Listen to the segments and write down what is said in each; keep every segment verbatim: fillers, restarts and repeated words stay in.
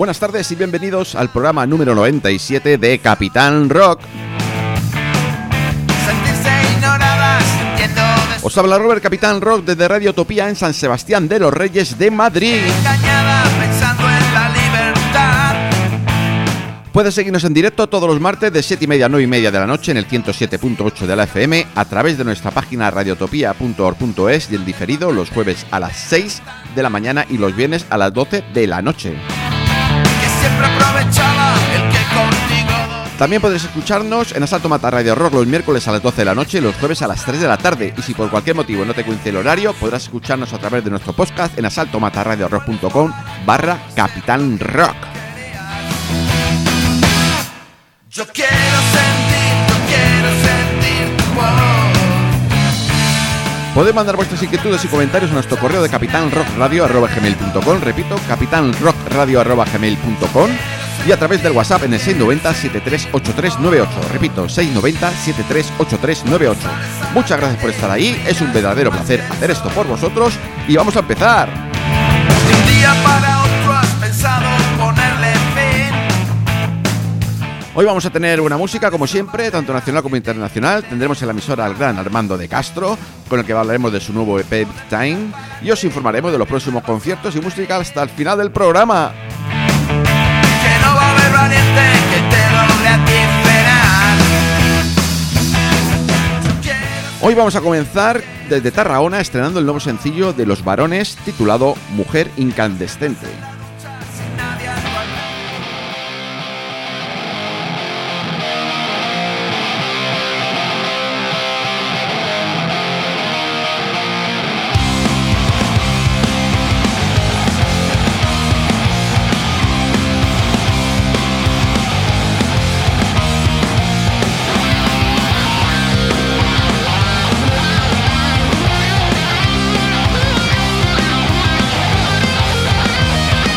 Buenas tardes y bienvenidos al programa número noventa y siete de Capitán Rock. Os habla Robert, Capitán Rock, desde Radio Utopía en San Sebastián de los Reyes de Madrid. Puedes seguirnos en directo todos los martes de siete y media a nueve y media de la noche en el ciento siete punto ocho de la F M a través de nuestra página radiotopía punto org punto es y en diferido los jueves a las seis de la mañana y los viernes a las doce de la noche. También podréis escucharnos en Asalto Mata Radio Rock los miércoles a las doce de la noche y los jueves a las tres de la tarde. Y si por cualquier motivo no te coincide el horario, podrás escucharnos a través de nuestro podcast en asalto mata radio rock punto com barra Capitán Rock. Yo quiero sentir, yo quiero sentir tu amor. Podéis mandar vuestras inquietudes y comentarios a nuestro correo de capitanrockradio arroba gmail punto com. Repito, capitanrockradio arroba gmail punto com. Y a través del WhatsApp en el seis nueve cero, siete tres ocho tres nueve ocho. Repito, seis nueve cero, siete tres ocho tres nueve ocho. Muchas gracias por estar ahí. Es un verdadero placer hacer esto por vosotros. Y vamos a empezar. De un día para otro has pensado ponerle fin. Hoy vamos a tener una música, como siempre, tanto nacional como internacional. Tendremos en la emisora al gran Armando de Castro, con el que hablaremos de su nuevo E P Big Time. Y os informaremos de los próximos conciertos y música hasta el final del programa. Que no va a haber valiente que te doble a ti esperar. Hoy vamos a comenzar desde Tarragona estrenando el nuevo sencillo de Los Varones titulado Mujer Incandescente. We'll be right back.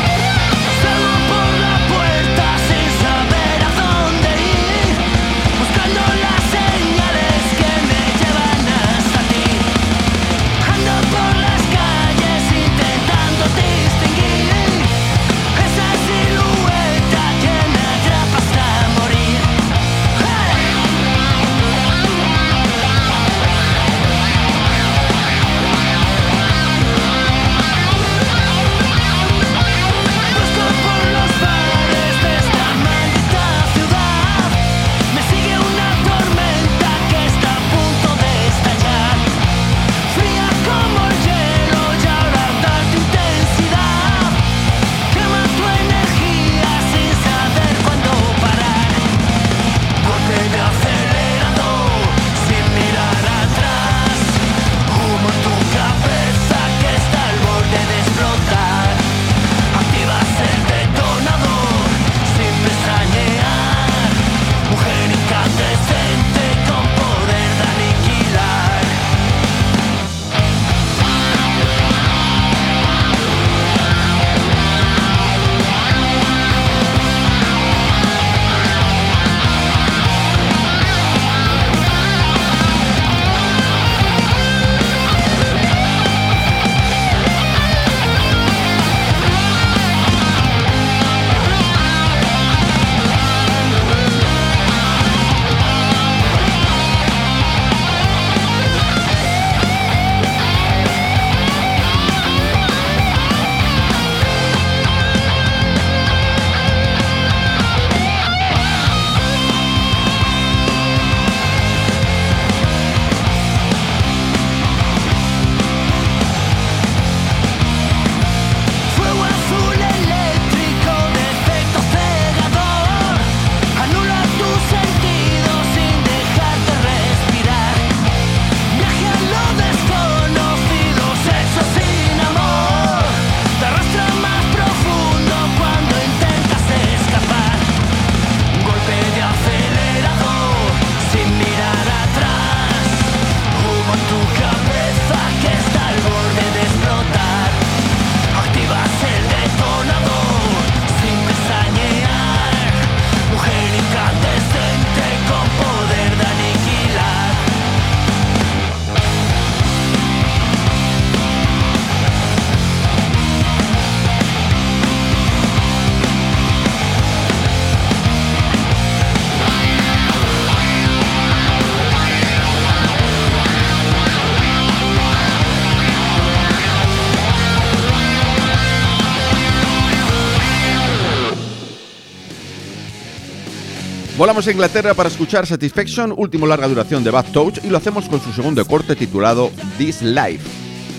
Volamos a Inglaterra para escuchar Satisfaction, último larga duración de Bad Touch, y lo hacemos con su segundo corte titulado This Life.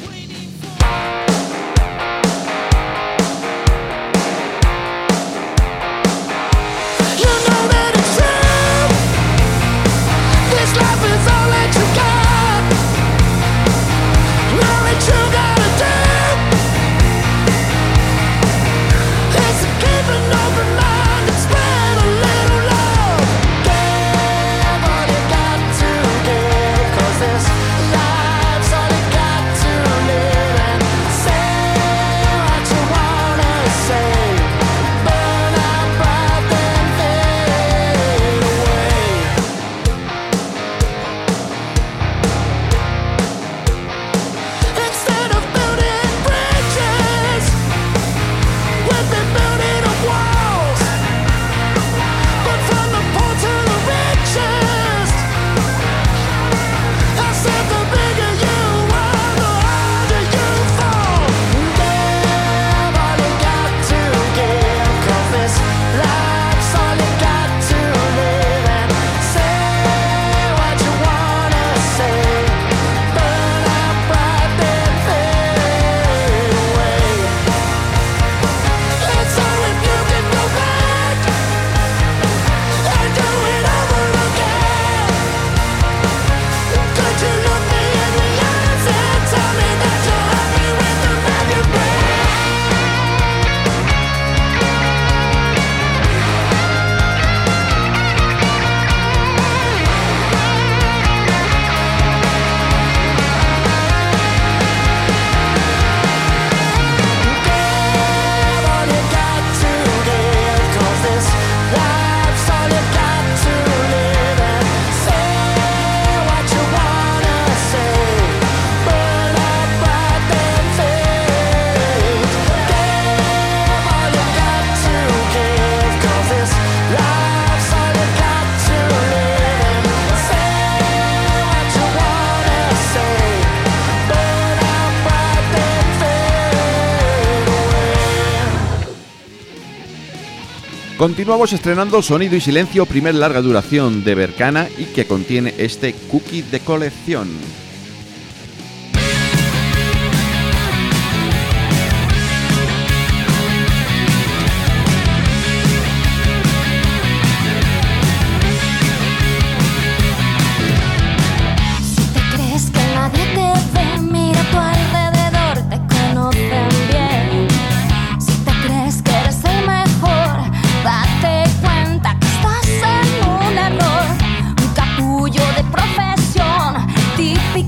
Continuamos estrenando Sonido y Silencio, primer larga duración de Berkana y que contiene este cookie de colección. Típico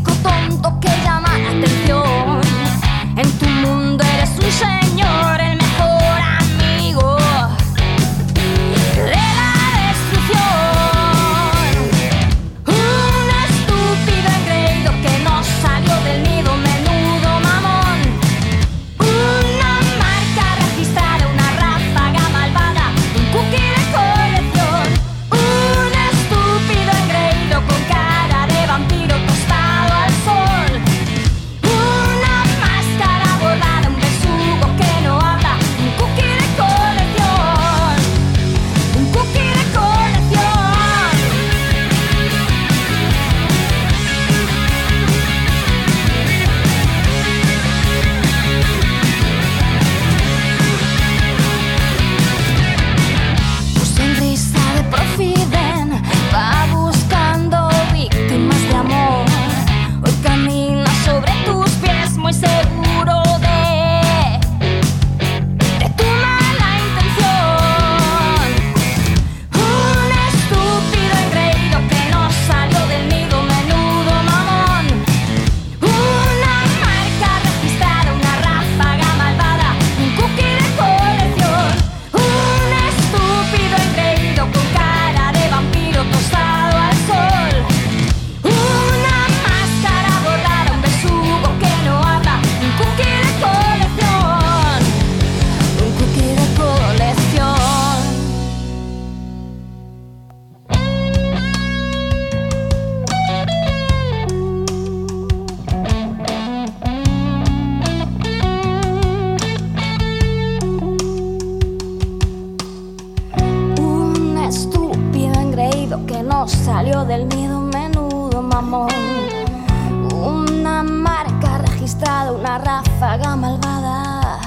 salió del nido, menudo mamón. Una marca registrada, una ráfaga malvada.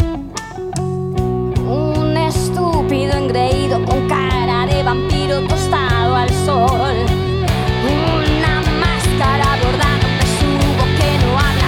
Un estúpido engreído con cara de vampiro tostado al sol. Una máscara bordada de su voz que no habla.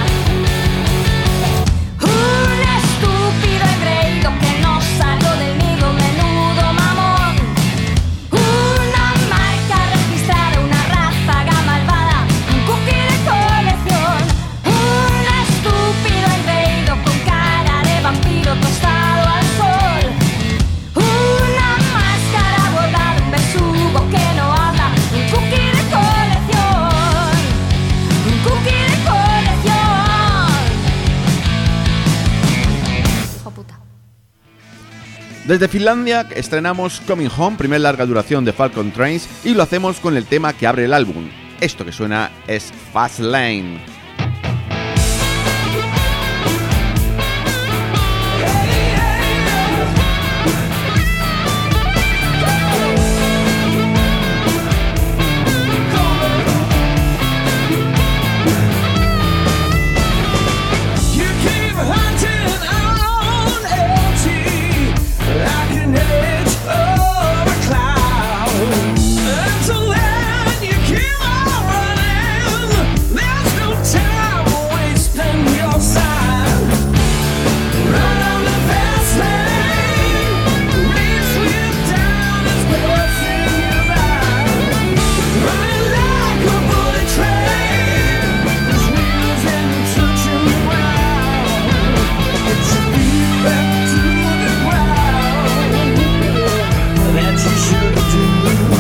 Un estúpido engreído que no salió del nido, menudo mamón. Una marca registrada, una ráfaga malvada, un cookie de colección. Un estúpido engreído con cara de vampiro tostado al sol. Una máscara bordada, un besugo que no habla, un cookie de colección. Un cookie de colección. Hijo puta. Desde Finlandia estrenamos Coming Home, primer larga duración de Falcon Trains, y lo hacemos con el tema que abre el álbum. Esto que suena es Fast Lane. You keep hunting on empty, like an edge of a cloud. Until then, you keep on running. There's no time wasting your time. Run on the fast lane, race with down as passing you by. Running like a bullet train, there's wheels and touching the ground. Get your feet back to the ground. That you should do.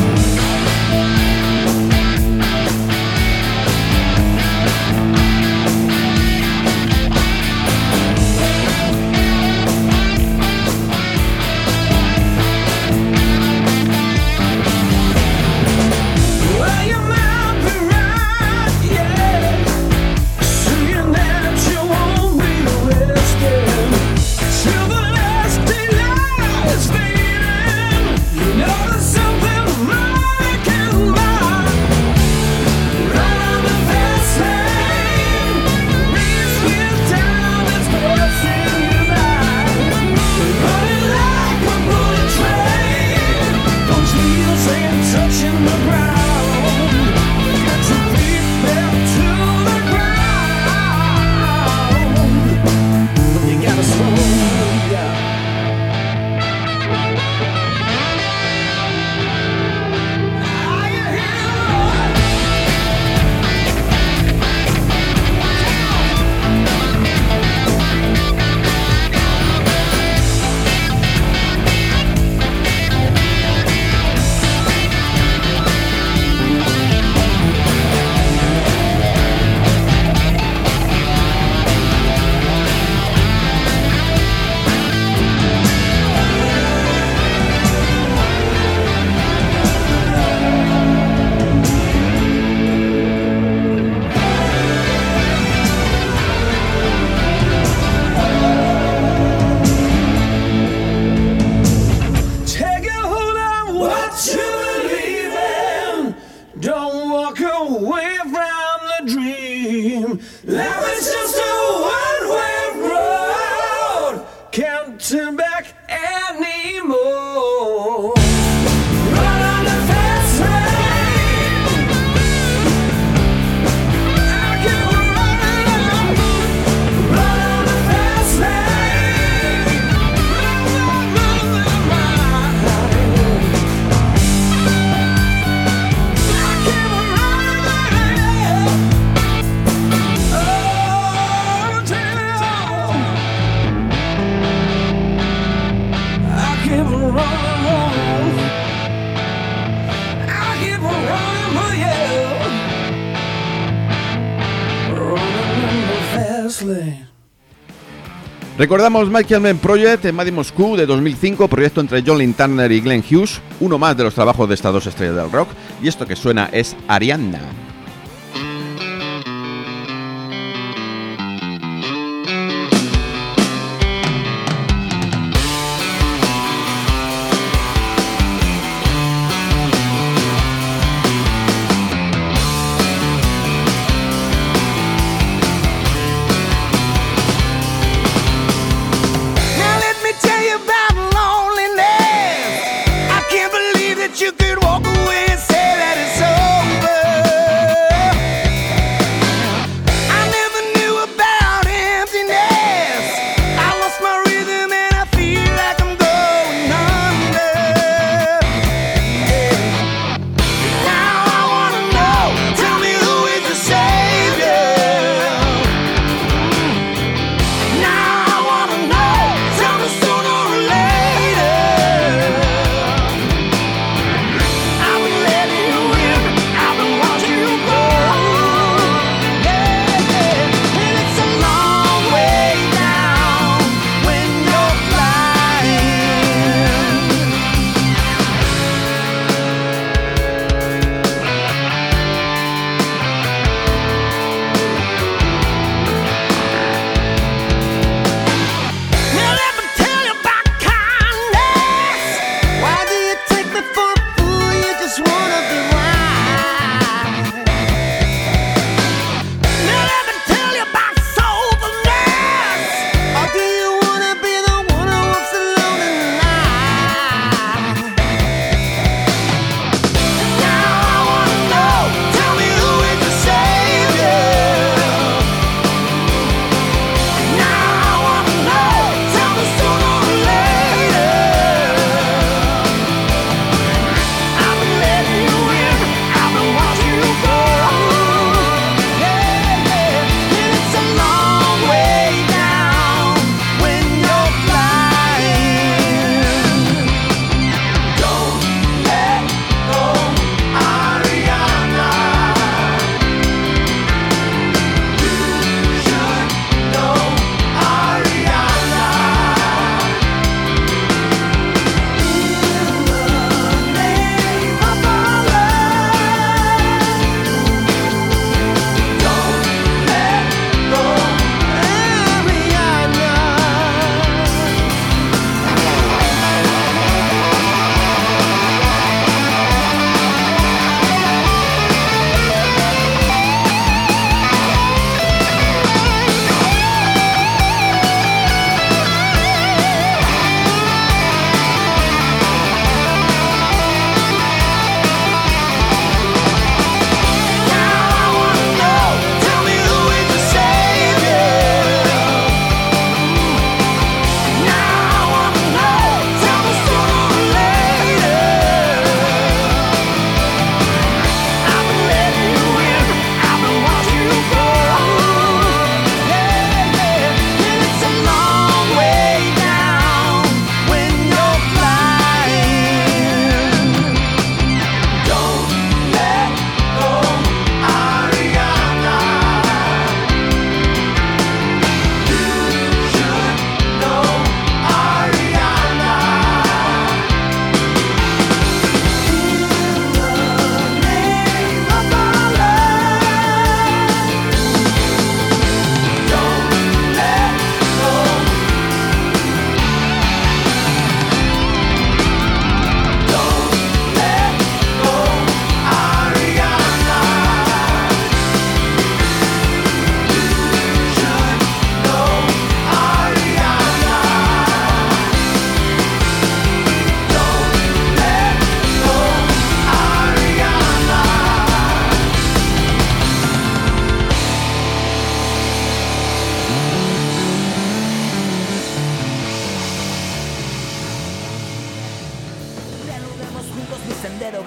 Well, you might be right, yeah. Saying that you won't be resting till the last daylight is fading. You know there's something money can buy. Run on the fast lane, race with time that's passing you by. Running like a bullet train, those wheels ain't touching the ground. Got your feet back to the ground. You gotta slow down. Are you here? Take a hold on what you believe in. Don't walk away from the dream. Life is just a one-way road. Can't turn back anymore. Run on the fast lane. I keep running on. Run on the fast lane. Run, run, run, run, run. I keep running. Oh, till I keep running. I keep running for you. Running in the fast lane. Recordamos Michael Mann Project en Mad Moscú de dos mil cinco, proyecto entre John Lynn Turner y Glenn Hughes, uno más de los trabajos de estas dos estrellas del rock, y esto que suena es Arianna. Thank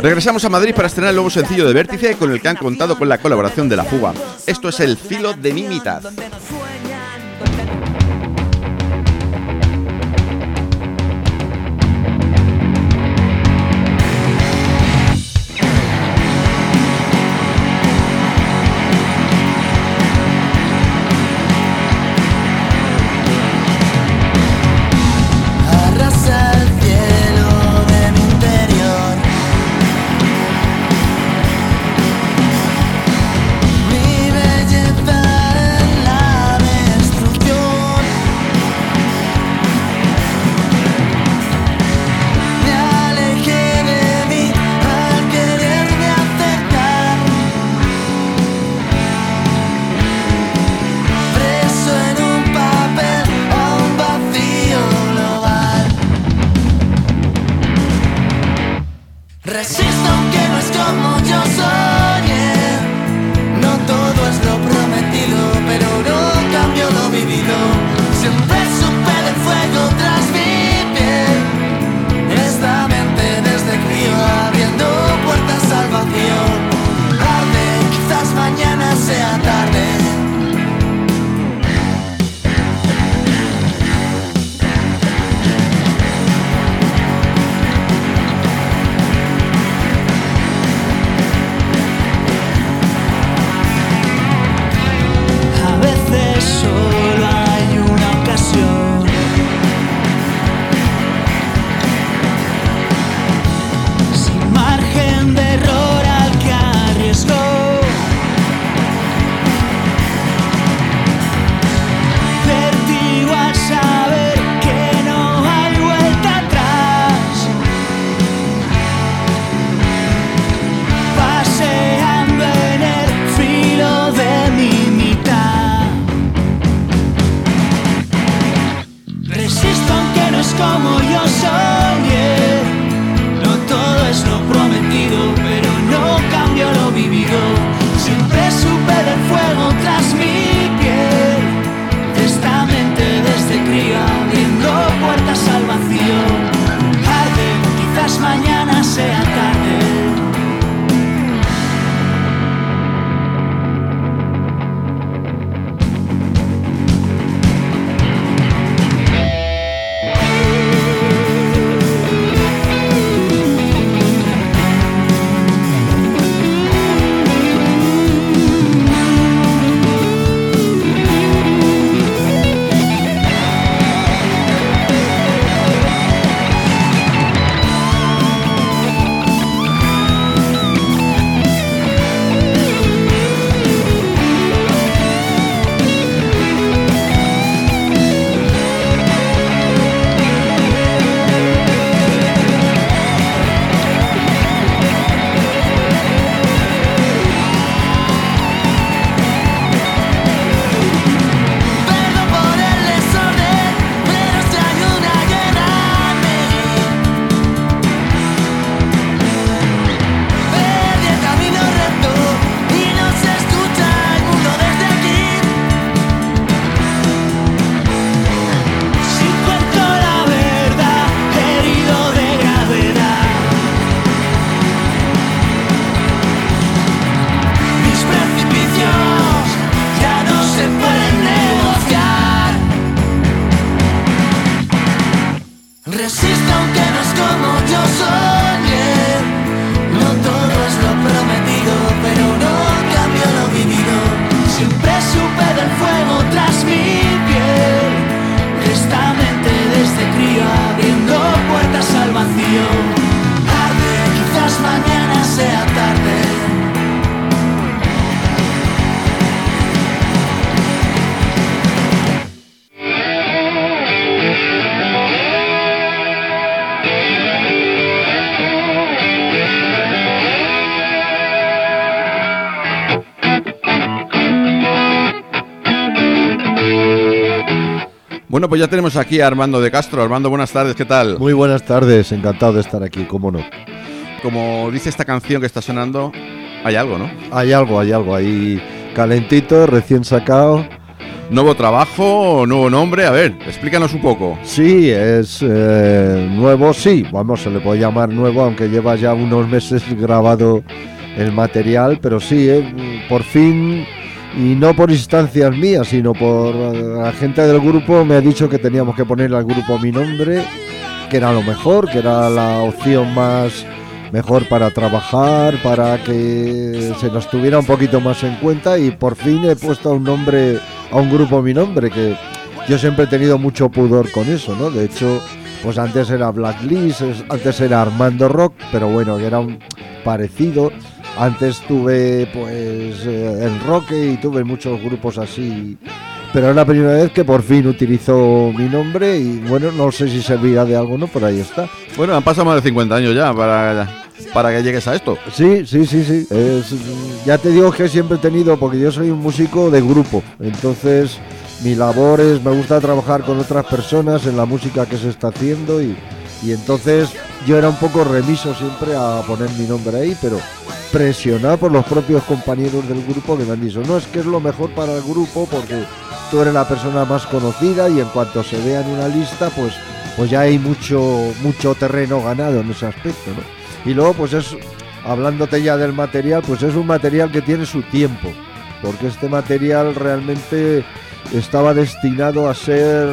Regresamos a Madrid para estrenar el nuevo sencillo de Vértice, con el que han contado con la colaboración de La Fuga. Esto es El filo de mi mitad. Bueno, pues ya tenemos aquí a Armando de Castro. Armando, buenas tardes, ¿qué tal? Muy buenas tardes, encantado de estar aquí, cómo no. Como dice esta canción que está sonando, hay algo, ¿no? Hay algo, hay algo, ahí calentito, recién sacado Nuevo trabajo, nuevo nombre, a ver, explícanos un poco. Sí, es eh, nuevo, sí, vamos, se le puede llamar nuevo, aunque lleva ya unos meses grabado el material, pero sí, eh, por fin, y no por instancias mías, sino por eh, la gente del grupo me ha dicho que teníamos que poner al grupo mi nombre, que era lo mejor, que era la opción más mejor para trabajar, para que se nos tuviera un poquito más en cuenta, y por fin he puesto un nombre a un grupo mi nombre, que yo siempre he tenido mucho pudor con eso, ¿no? De hecho, pues antes era Blacklist, es- antes era Armando Rock, pero bueno, que era un parecido. Antes tuve pues eh, el Roque y tuve muchos grupos así, pero es la primera vez que por fin utilizo mi nombre y bueno, no sé si servirá de algo, ¿no? Por ahí está. Bueno, han pasado más de cincuenta años ya para, para que llegues a esto. Sí, sí, sí, sí. Es- ya te digo que siempre he tenido, porque yo soy un músico de grupo, entonces mi labor es, me gusta trabajar con otras personas en la música que se está haciendo y, y entonces yo era un poco remiso siempre a poner mi nombre ahí, pero presionado por los propios compañeros del grupo que me han dicho, no, es que es lo mejor para el grupo porque tú eres la persona más conocida y en cuanto se vea en una lista, pues, pues ya hay mucho, mucho terreno ganado en ese aspecto, ¿no? Y luego, pues es, hablándote ya del material, pues es un material que tiene su tiempo, porque este material realmente estaba destinado a ser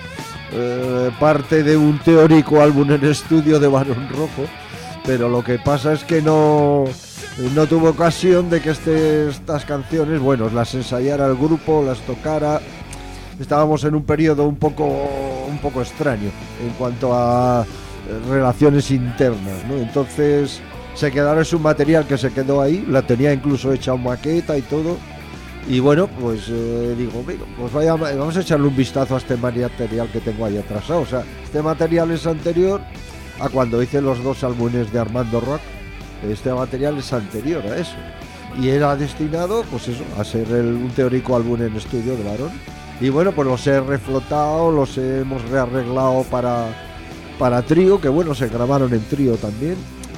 eh, parte de un teórico álbum en estudio de Barón Rojo, pero lo que pasa es que no, no tuvo ocasión de que este, estas canciones, bueno, las ensayara el grupo, las tocara. Estábamos en un periodo un poco, un poco extraño en cuanto a eh, relaciones internas, ¿no? Entonces se quedaron, es un material que se quedó ahí, la tenía incluso hecha en maqueta y todo. Y bueno, pues eh, digo, mira, pues vaya, vamos a echarle un vistazo a este material que tengo ahí atrasado. O sea, este material es anterior a cuando hice los dos álbumes de Armando Rock. Este material es anterior a eso. Y era destinado, pues eso, a ser el, un teórico álbum en estudio de Barón. Y bueno, pues los he reflotado, los hemos rearreglado para, para trío, que bueno, se grabaron en trío también.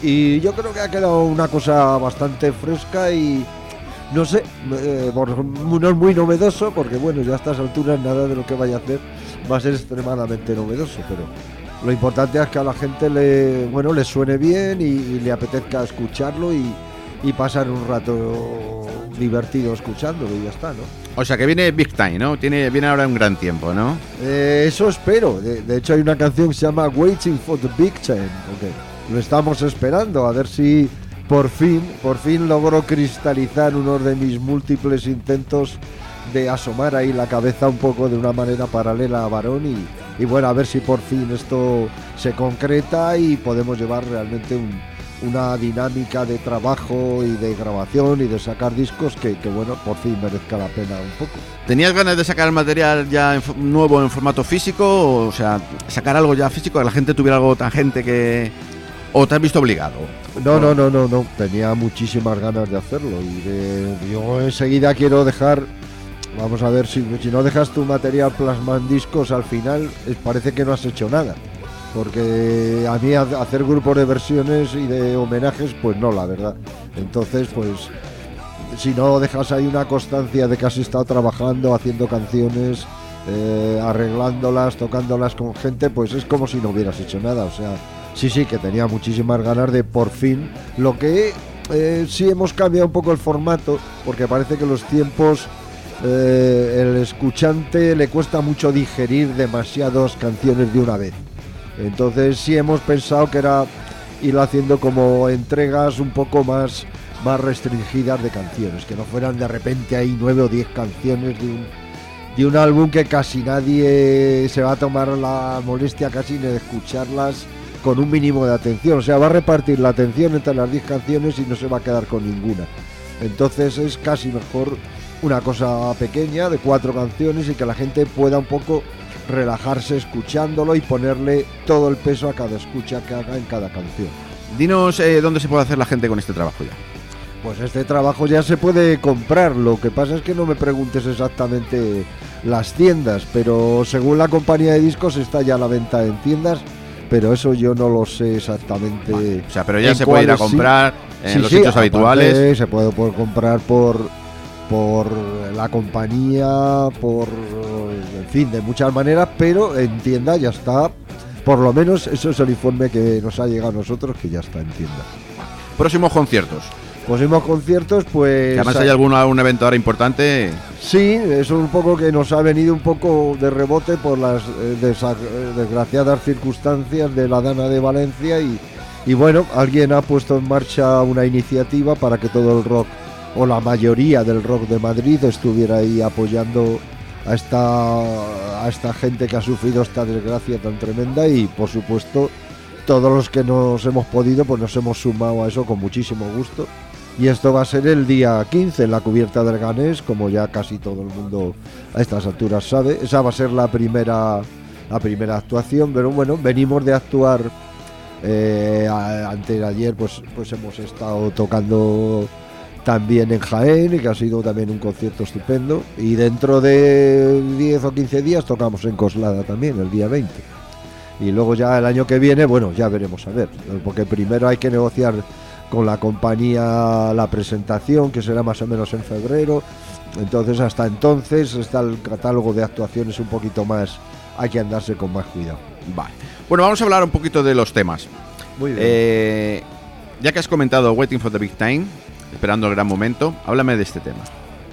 Y yo creo que ha quedado una cosa bastante fresca y no sé, eh, por- no es muy novedoso, porque bueno, ya a estas alturas nada de lo que vaya a hacer va a ser extremadamente novedoso, pero lo importante es que a la gente le, bueno, le suene bien y, y le apetezca escucharlo y, y pasar un rato divertido escuchándolo y ya está, ¿no? O sea que viene Big Time, ¿no? Tiene, viene ahora un gran tiempo, ¿no? Eh, eso espero. De, de hecho hay una canción que se llama Waiting for the Big Time, porque lo estamos esperando, a ver si por fin, por fin logro cristalizar uno de mis múltiples intentos de asomar ahí la cabeza un poco de una manera paralela a Barón y, y bueno, a ver si por fin esto se concreta y podemos llevar realmente un, una dinámica de trabajo y de grabación y de sacar discos que, que bueno, por fin merezca la pena un poco. ¿Tenías ganas de sacar el material ya en fo- nuevo en formato físico? O sea, sacar algo ya físico, que la gente tuviera algo tangente que... ¿O te has visto obligado? No, no, no, no, no, tenía muchísimas ganas de hacerlo y de, yo enseguida quiero dejar, vamos a ver, si, si no dejas tu material plasma en discos al final, es, parece que no has hecho nada, porque a mí ha- hacer grupos de versiones y de homenajes, pues no, la verdad. Entonces, pues, si no dejas ahí una constancia de que has estado trabajando, haciendo canciones, eh, arreglándolas, tocándolas con gente, pues es como si no hubieras hecho nada, o sea... Sí, sí, que tenía muchísimas ganas de por fin. Lo que eh, sí hemos cambiado un poco el formato, porque parece que los tiempos, eh, el escuchante le cuesta mucho digerir demasiadas canciones de una vez. Entonces sí hemos pensado que era ir haciendo como entregas un poco más, más restringidas de canciones, que no fueran de repente ahí nueve o diez canciones de un, de un álbum que casi nadie se va a tomar la molestia casi ni de escucharlas con un mínimo de atención, o sea, va a repartir la atención entre las diez canciones y no se va a quedar con ninguna. Entonces es casi mejor una cosa pequeña de cuatro canciones y que la gente pueda un poco relajarse escuchándolo y ponerle todo el peso a cada escucha que haga en cada canción. Dinos eh, dónde se puede hacer la gente con este trabajo ya. Pues este trabajo ya se puede comprar, lo que pasa es que no me preguntes exactamente las tiendas, pero según la compañía de discos está ya a la venta en tiendas, pero eso yo no lo sé exactamente. Vale, o sea, pero ya en se puede ir a cuáles sí. comprar en Sí, los sí, sitios aparte habituales. se puede por comprar por por la compañía, por, en fin, de muchas maneras, pero en tienda ya está. Por lo menos eso es el informe que nos ha llegado a nosotros, que ya está en tienda. Próximos conciertos. Próximos conciertos, pues... Que además hay algún un evento ahora importante. Sí, eso es un poco que nos ha venido un poco de rebote por las eh, desa- desgraciadas circunstancias de la Dana de Valencia y, y bueno, alguien ha puesto en marcha una iniciativa para que todo el rock, o la mayoría del rock de Madrid, estuviera ahí apoyando a esta, a esta gente que ha sufrido esta desgracia tan tremenda y por supuesto todos los que nos hemos podido pues nos hemos sumado a eso con muchísimo gusto. Y esto va a ser el día quince en la cubierta del Ganés, como ya casi todo el mundo a estas alturas sabe. Esa va a ser la primera, la primera actuación, pero bueno, venimos de actuar eh, a- antes de ayer, pues, pues hemos estado tocando también en Jaén, y que ha sido también un concierto estupendo. Y dentro de diez o quince días tocamos en Coslada también, el día veinte. Y luego ya el año que viene, bueno, ya veremos a ver, porque primero hay que negociar con la compañía la presentación, que será más o menos en febrero. Entonces hasta entonces está el catálogo de actuaciones un poquito más, hay que andarse con más cuidado. Vale. Bueno, vamos a hablar un poquito de los temas. Muy bien. Eh, ya que has comentado Waiting for the Big Time, esperando el gran momento, háblame de este tema.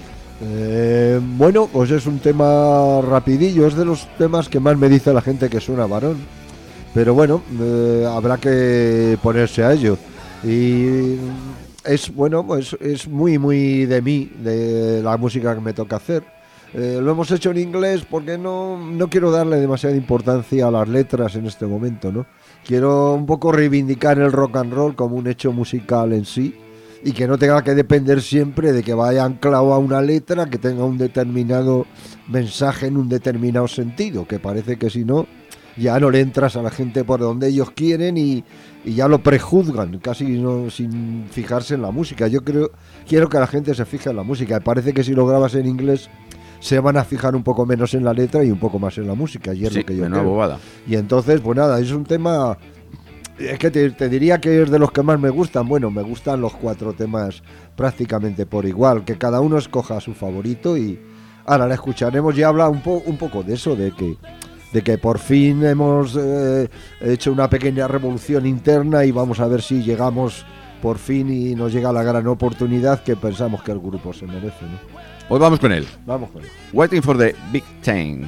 Eh, bueno, pues es un tema rapidillo, es de los temas que más me dice la gente que suena varón. Pero bueno, eh, habrá que ponerse a ello. Y es bueno, pues es muy muy de mí, de la música que me toca hacer. Eh, lo hemos hecho en inglés porque no, no quiero darle demasiada importancia a las letras en este momento, ¿no? Quiero un poco reivindicar el rock and roll como un hecho musical en sí y que no tenga que depender siempre de que vaya anclado a una letra que tenga un determinado mensaje en un determinado sentido, que parece que si no ya no le entras a la gente por donde ellos quieren y, y ya lo prejuzgan, casi no, sin fijarse en la música. Yo creo, quiero que la gente se fije en la música. Parece que si lo grabas en inglés se van a fijar un poco menos en la letra y un poco más en la música, y es Sí, lo que yo menuda creo. bobada. Y entonces, pues nada, es un tema... Es que te, te diría que es de los que más me gustan. Bueno, me gustan los cuatro temas prácticamente por igual, que cada uno escoja su favorito y ahora la escucharemos. Y habla un, po, un poco de eso, de que de que por fin hemos eh, hecho una pequeña revolución interna y vamos a ver si llegamos por fin y nos llega la gran oportunidad que pensamos que el grupo se merece, ¿no? Hoy vamos con él. Vamos con él. Waiting for the Big Time.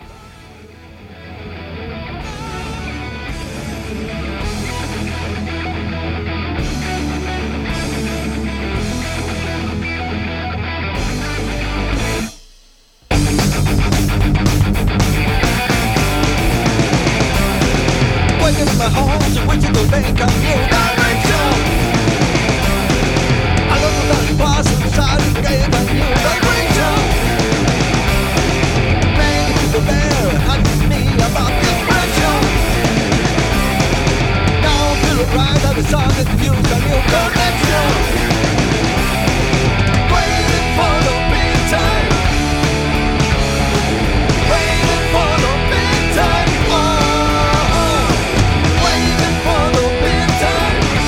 Waiting in my home to wait to the bank of new direction. I love the dark past inside the gate of new direction. Bang to the bear, asking me about the pressure. Now I feel right at the sun that you a new connection. Waiting for the big time. Waiting for the big time. Oh. Waiting for the big time.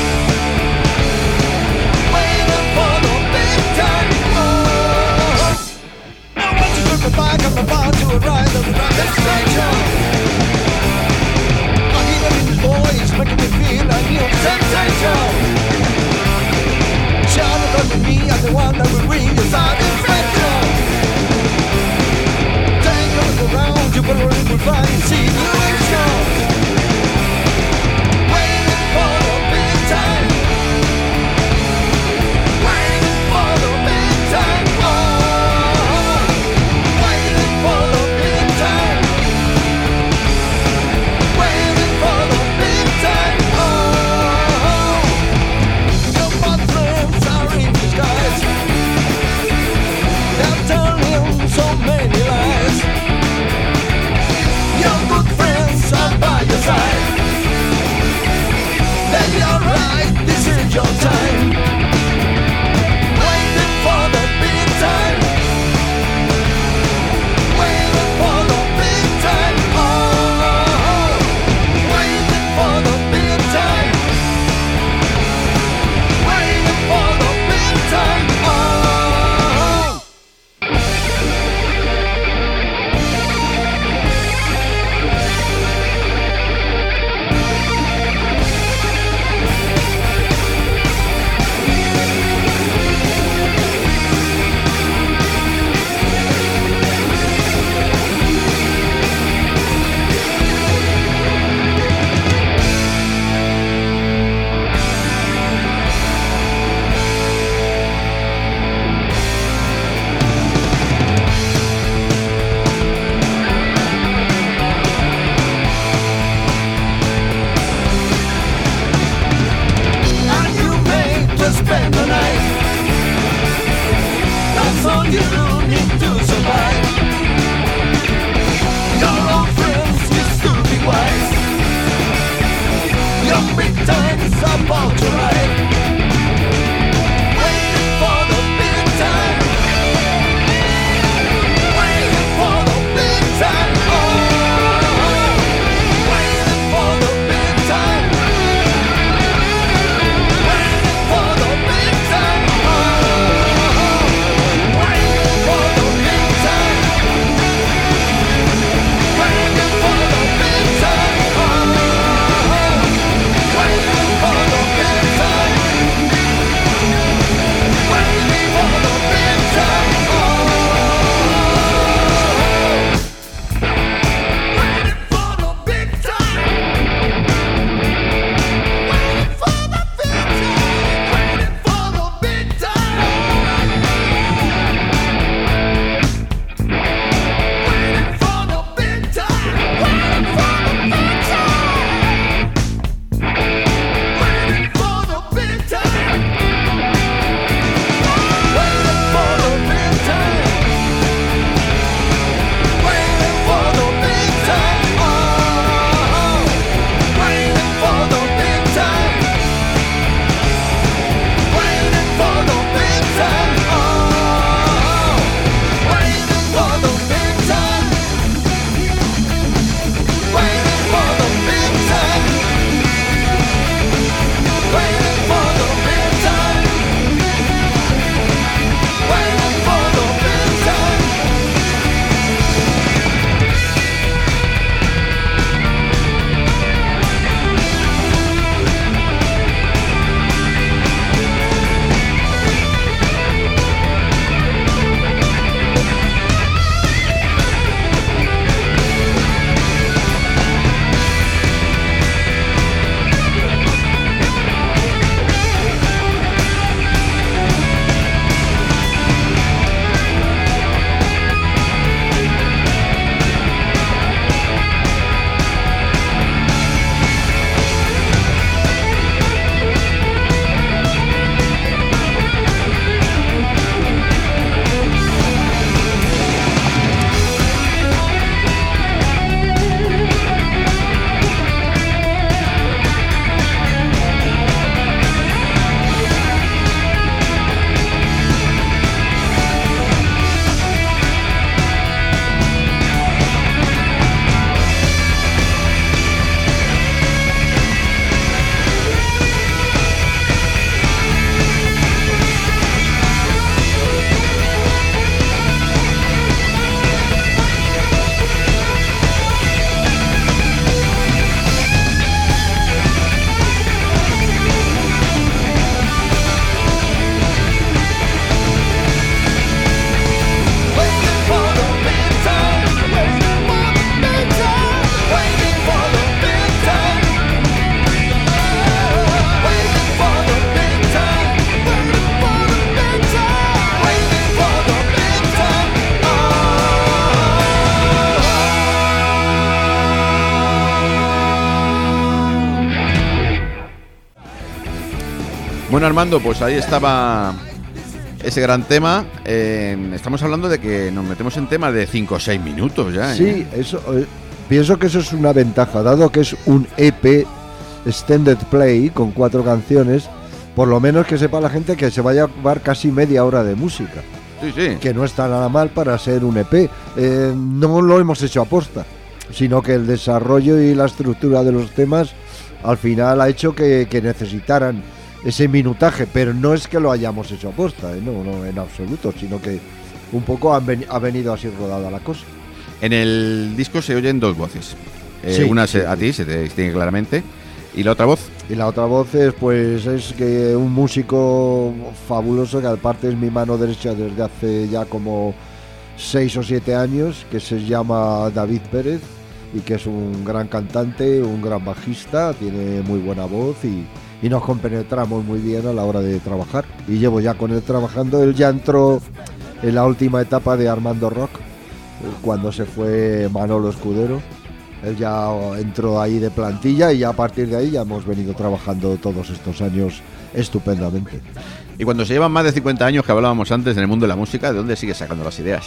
Bueno, Armando, pues ahí estaba ese gran tema. Eh, estamos hablando de que nos metemos en temas de cinco o seis minutos ya. ¿eh? Sí, eso, eh, pienso que eso es una ventaja, dado que es un E P extended play con cuatro canciones, por lo menos que sepa la gente que se vaya a llevar casi media hora de música, Sí, sí. que no está nada mal para ser un E P. Eh, no lo hemos hecho aposta, sino que el desarrollo y la estructura de los temas al final ha hecho que, que necesitaran ese minutaje, pero no es que lo hayamos hecho aposta, ¿eh? no, no, en absoluto, sino que un poco han ven- ha venido así rodada la cosa. En el disco se oyen dos voces. Eh, Sí, una sí, se- a sí. ti, se te distingue claramente. Y la otra voz. Y la otra voz es, pues, es que un músico fabuloso, que aparte es mi mano derecha desde hace ya como seis o siete años, que se llama David Pérez, y que es un gran cantante, un gran bajista, tiene muy buena voz y, y nos compenetramos muy bien a la hora de trabajar. Y llevo ya con él trabajando. Él ya entró en la última etapa de Armando Rock, cuando se fue Manolo Escudero. Él ya entró ahí de plantilla y ya a partir de ahí ya hemos venido trabajando todos estos años estupendamente. Y cuando se llevan más de cincuenta años, que hablábamos antes, en el mundo de la música, ¿de dónde sigues sacando las ideas?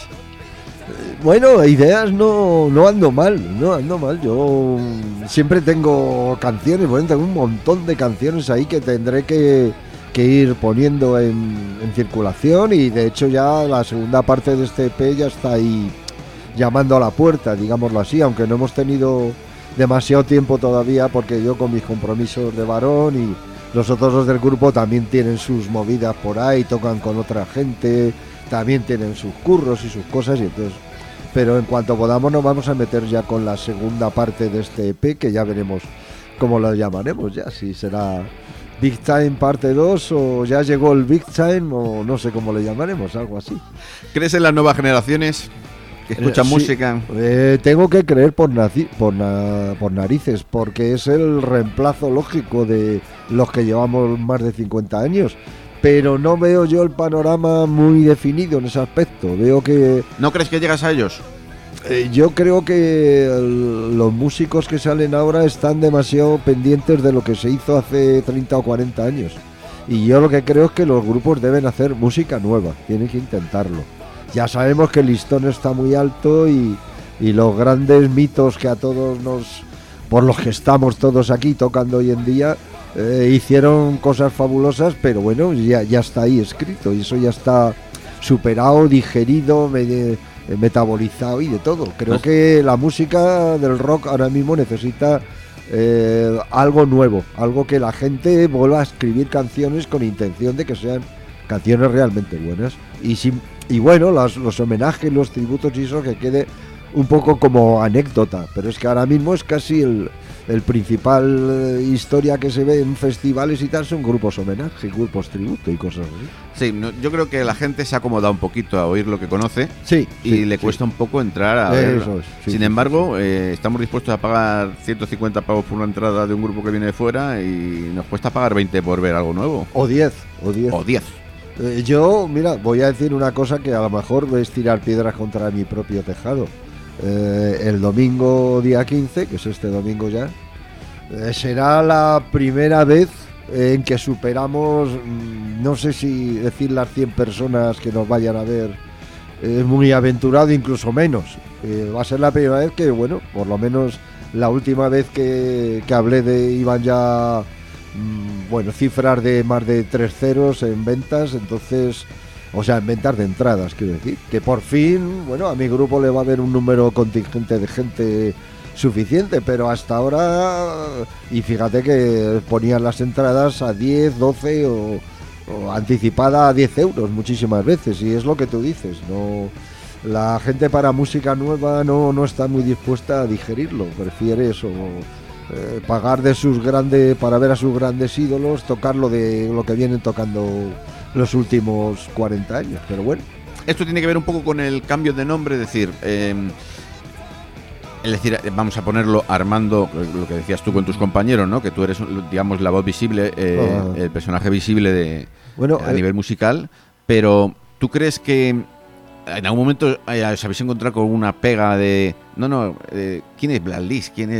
Bueno, ideas no, no ando mal, no ando mal. Yo siempre tengo canciones, bueno, tengo un montón de canciones ahí que tendré que, que ir poniendo en, en circulación, y de hecho ya la segunda parte de este E P ya está ahí llamando a la puerta, digámoslo así, aunque no hemos tenido demasiado tiempo todavía, porque yo con mis compromisos de varón y los otros dos del grupo también tienen sus movidas por ahí, tocan con otra gente, también tienen sus curros y sus cosas, y entonces, pero en cuanto podamos nos vamos a meter ya con la segunda parte de este E P, que ya veremos cómo lo llamaremos ya, si será Big Time parte dos o ya llegó el Big Time, o no sé cómo le llamaremos, algo así. ¿Crees en las nuevas generaciones que escuchan Eh, sí, música? eh, tengo que creer por, naci- por, na- por narices, porque es el reemplazo lógico de los que llevamos más de cincuenta años. Pero no veo yo el panorama muy definido en ese aspecto. Veo que ¿No crees que llegas a ellos? eh, yo creo que el- los músicos que salen ahora están demasiado pendientes de lo que se hizo hace treinta o cuarenta años. Y yo lo que creo es que los grupos deben hacer música nueva, tienen que intentarlo. Ya sabemos que el listón está muy alto y, y los grandes mitos que a todos nos, por los que estamos todos aquí tocando hoy en día, eh, hicieron cosas fabulosas, pero bueno, ya, ya está ahí escrito y eso ya está superado, digerido, me- metabolizado y de todo. Creo Pues- que la música del rock ahora mismo necesita eh, algo nuevo, algo que la gente vuelva a escribir canciones con intención de que sean canciones realmente buenas. Y, sin, y bueno, las- los homenajes, los tributos y eso que quede un poco como anécdota, pero es que ahora mismo es casi el, el principal eh, historia que se ve en festivales y tal, son grupos homenaje, grupos tributo y cosas así. Sí, no, yo creo que la gente se ha acomodado un poquito a oír lo que conoce Sí, y sí, le sí. cuesta un poco entrar a Eso verlo. es, sí, Sin sí, embargo, eh, estamos dispuestos a pagar ciento cincuenta pavos por una entrada de un grupo que viene de fuera y nos cuesta pagar veinte por ver algo nuevo. O diez, o diez. O diez. Eh, yo, mira, voy a decir una cosa que a lo mejor es tirar piedras contra mi propio tejado. Eh, el domingo día quince, que es este domingo ya, eh, será la primera vez en que superamos, mm, no sé si decir las cien personas que nos vayan a ver es muy aventurado, incluso menos. Eh, va a ser la primera vez que, bueno, por lo menos la última vez que, que hablé de iban ya, mm, bueno, cifras de más de tres ceros en ventas, entonces, o sea, en ventas de entradas, quiero decir, que por fin, bueno, a mi grupo le va a haber un número contingente de gente suficiente, pero hasta ahora, y fíjate que ponían las entradas a diez, doce o, o anticipada a diez euros muchísimas veces, y es lo que tú dices, no, la gente para música nueva no, no está muy dispuesta a digerirlo, prefiere eso, eh, pagar de sus grandes, para ver a sus grandes ídolos, tocar lo de lo que vienen tocando los últimos cuarenta años, pero bueno. Esto tiene que ver un poco con el cambio de nombre, es decir, eh, es decir, eh, vamos a ponerlo Armando, lo que decías tú con tus compañeros, ¿no? Que tú eres, digamos, la voz visible, eh, Ah. el personaje visible de Bueno, a eh, nivel musical, pero ¿tú crees que en algún momento eh, os habéis encontrado con una pega de no, no, eh, ¿quién es Blacklist? ¿Quién es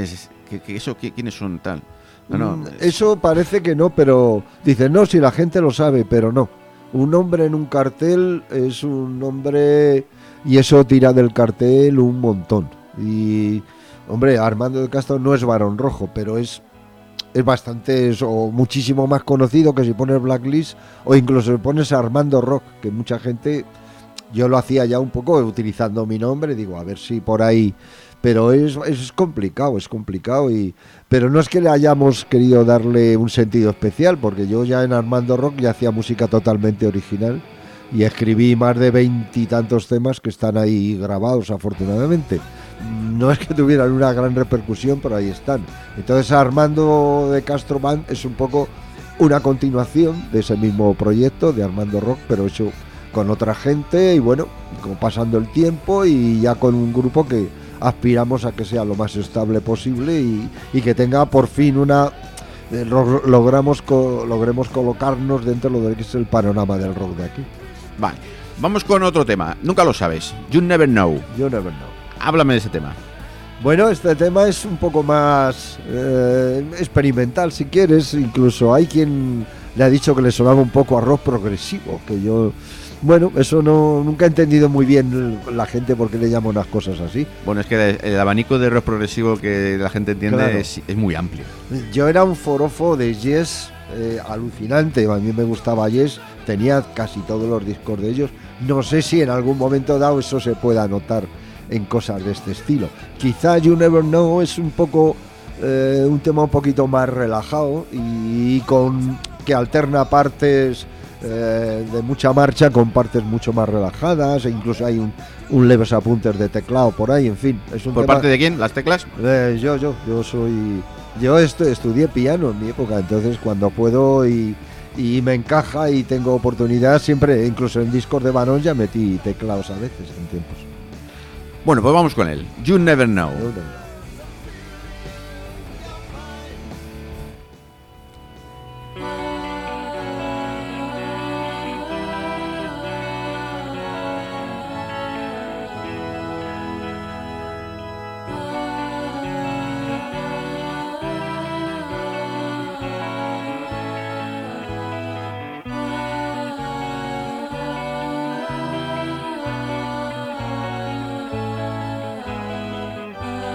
que, que eso, que, ¿quiénes son tal? No, no, Mm, Eso parece que no, pero dicen, no, si la gente lo sabe, pero no. Un nombre en un cartel es un nombre y eso tira del cartel un montón. Y, hombre, Armando de Castro no es Barón Rojo, pero es, es bastante es- o muchísimo más conocido que si pones Blacklist o incluso si pones Armando Rock, que mucha gente, yo lo hacía ya un poco utilizando mi nombre, digo, a ver si por ahí... Pero es, es complicado, es complicado y pero no es que le hayamos querido darle un sentido especial, porque yo ya en Armando Rock ya hacía música totalmente original y escribí más de veintitantos temas que están ahí grabados, afortunadamente. No es que tuvieran una gran repercusión, pero ahí están. Entonces Armando de Castro Band es un poco una continuación de ese mismo proyecto de Armando Rock, pero hecho con otra gente y bueno, como pasando el tiempo y ya con un grupo que aspiramos a que sea lo más estable posible y, y que tenga por fin una eh, lo- logramos co- logremos colocarnos dentro de lo que es el panorama del rock de aquí. Vale, vamos con otro tema. Nunca lo sabes. You never know. Yo never know. Háblame de ese tema. Bueno, este tema es un poco más eh, experimental, si quieres. Incluso hay quien le ha dicho que le sonaba un poco a rock progresivo, que yo, bueno, eso no nunca he entendido muy bien la gente por qué le llama unas cosas así. Bueno, es que el abanico de rock progresivo que la gente entiende Claro. es, es muy amplio. Yo era un forofo de Yes eh, alucinante, a mí me gustaba Yes, tenía casi todos los discos de ellos. No sé si en algún momento dado eso se pueda notar en cosas de este estilo. Quizá You Never Know es un poco eh, un tema un poquito más relajado y con que alterna partes eh, de mucha marcha con partes mucho más relajadas e incluso hay un, un leves apuntes de teclado por ahí, en fin. Es un ¿Por tema- parte de quién? ¿Las teclas? eh, yo, yo, yo soy. Yo estu- estudié piano en mi época, entonces cuando puedo y, y me encaja y tengo oportunidad, siempre, incluso en discos de Banón ya metí teclados a veces en tiempos. Bueno, pues vamos con él. You never know. Yo no-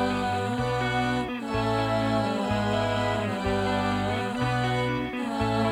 Thank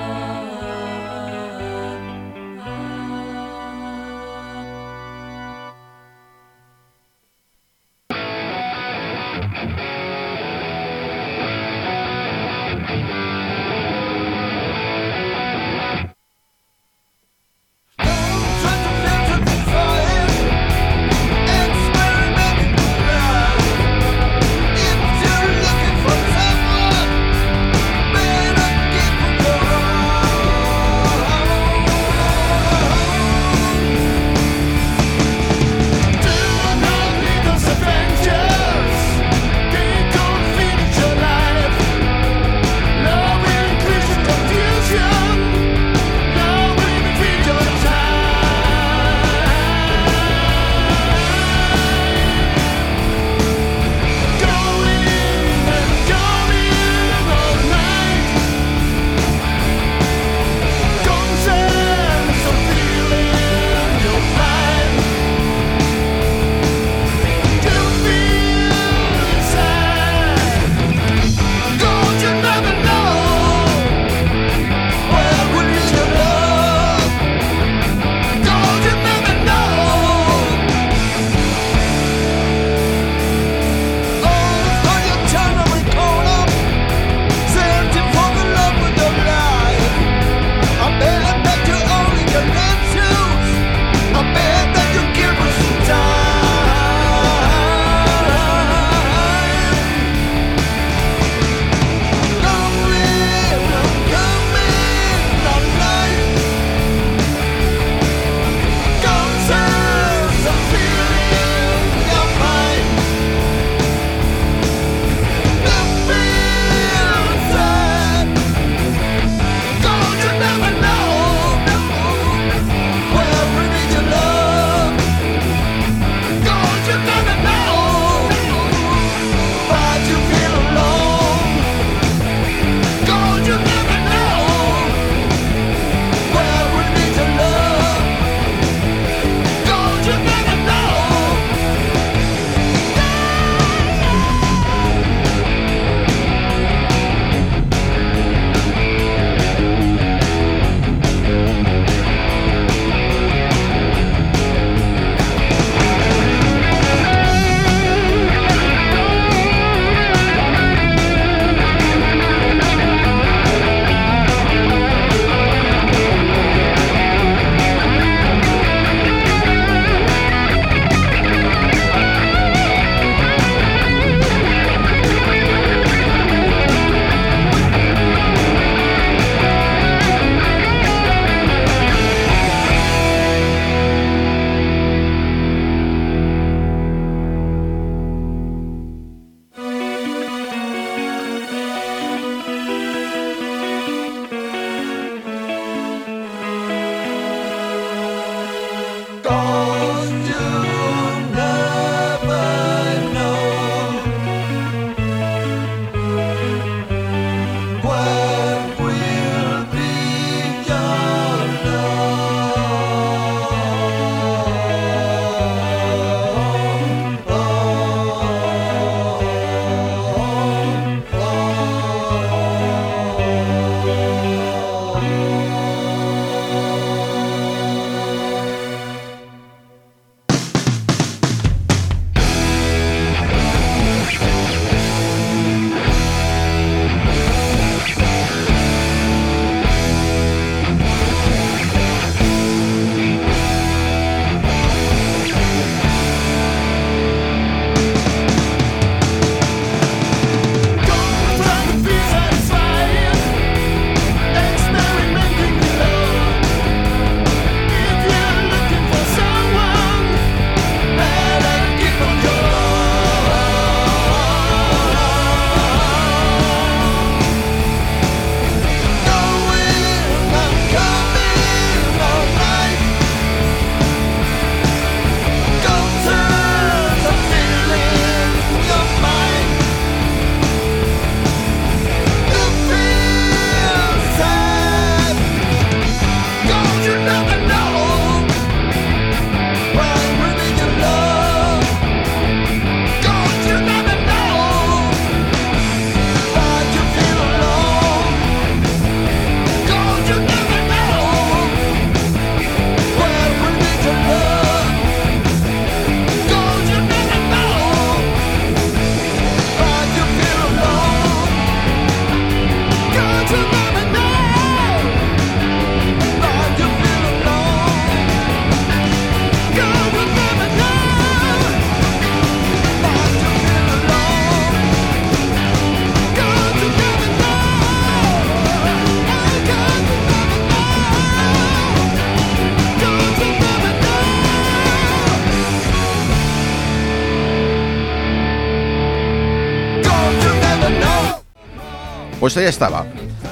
Pues ahí estaba.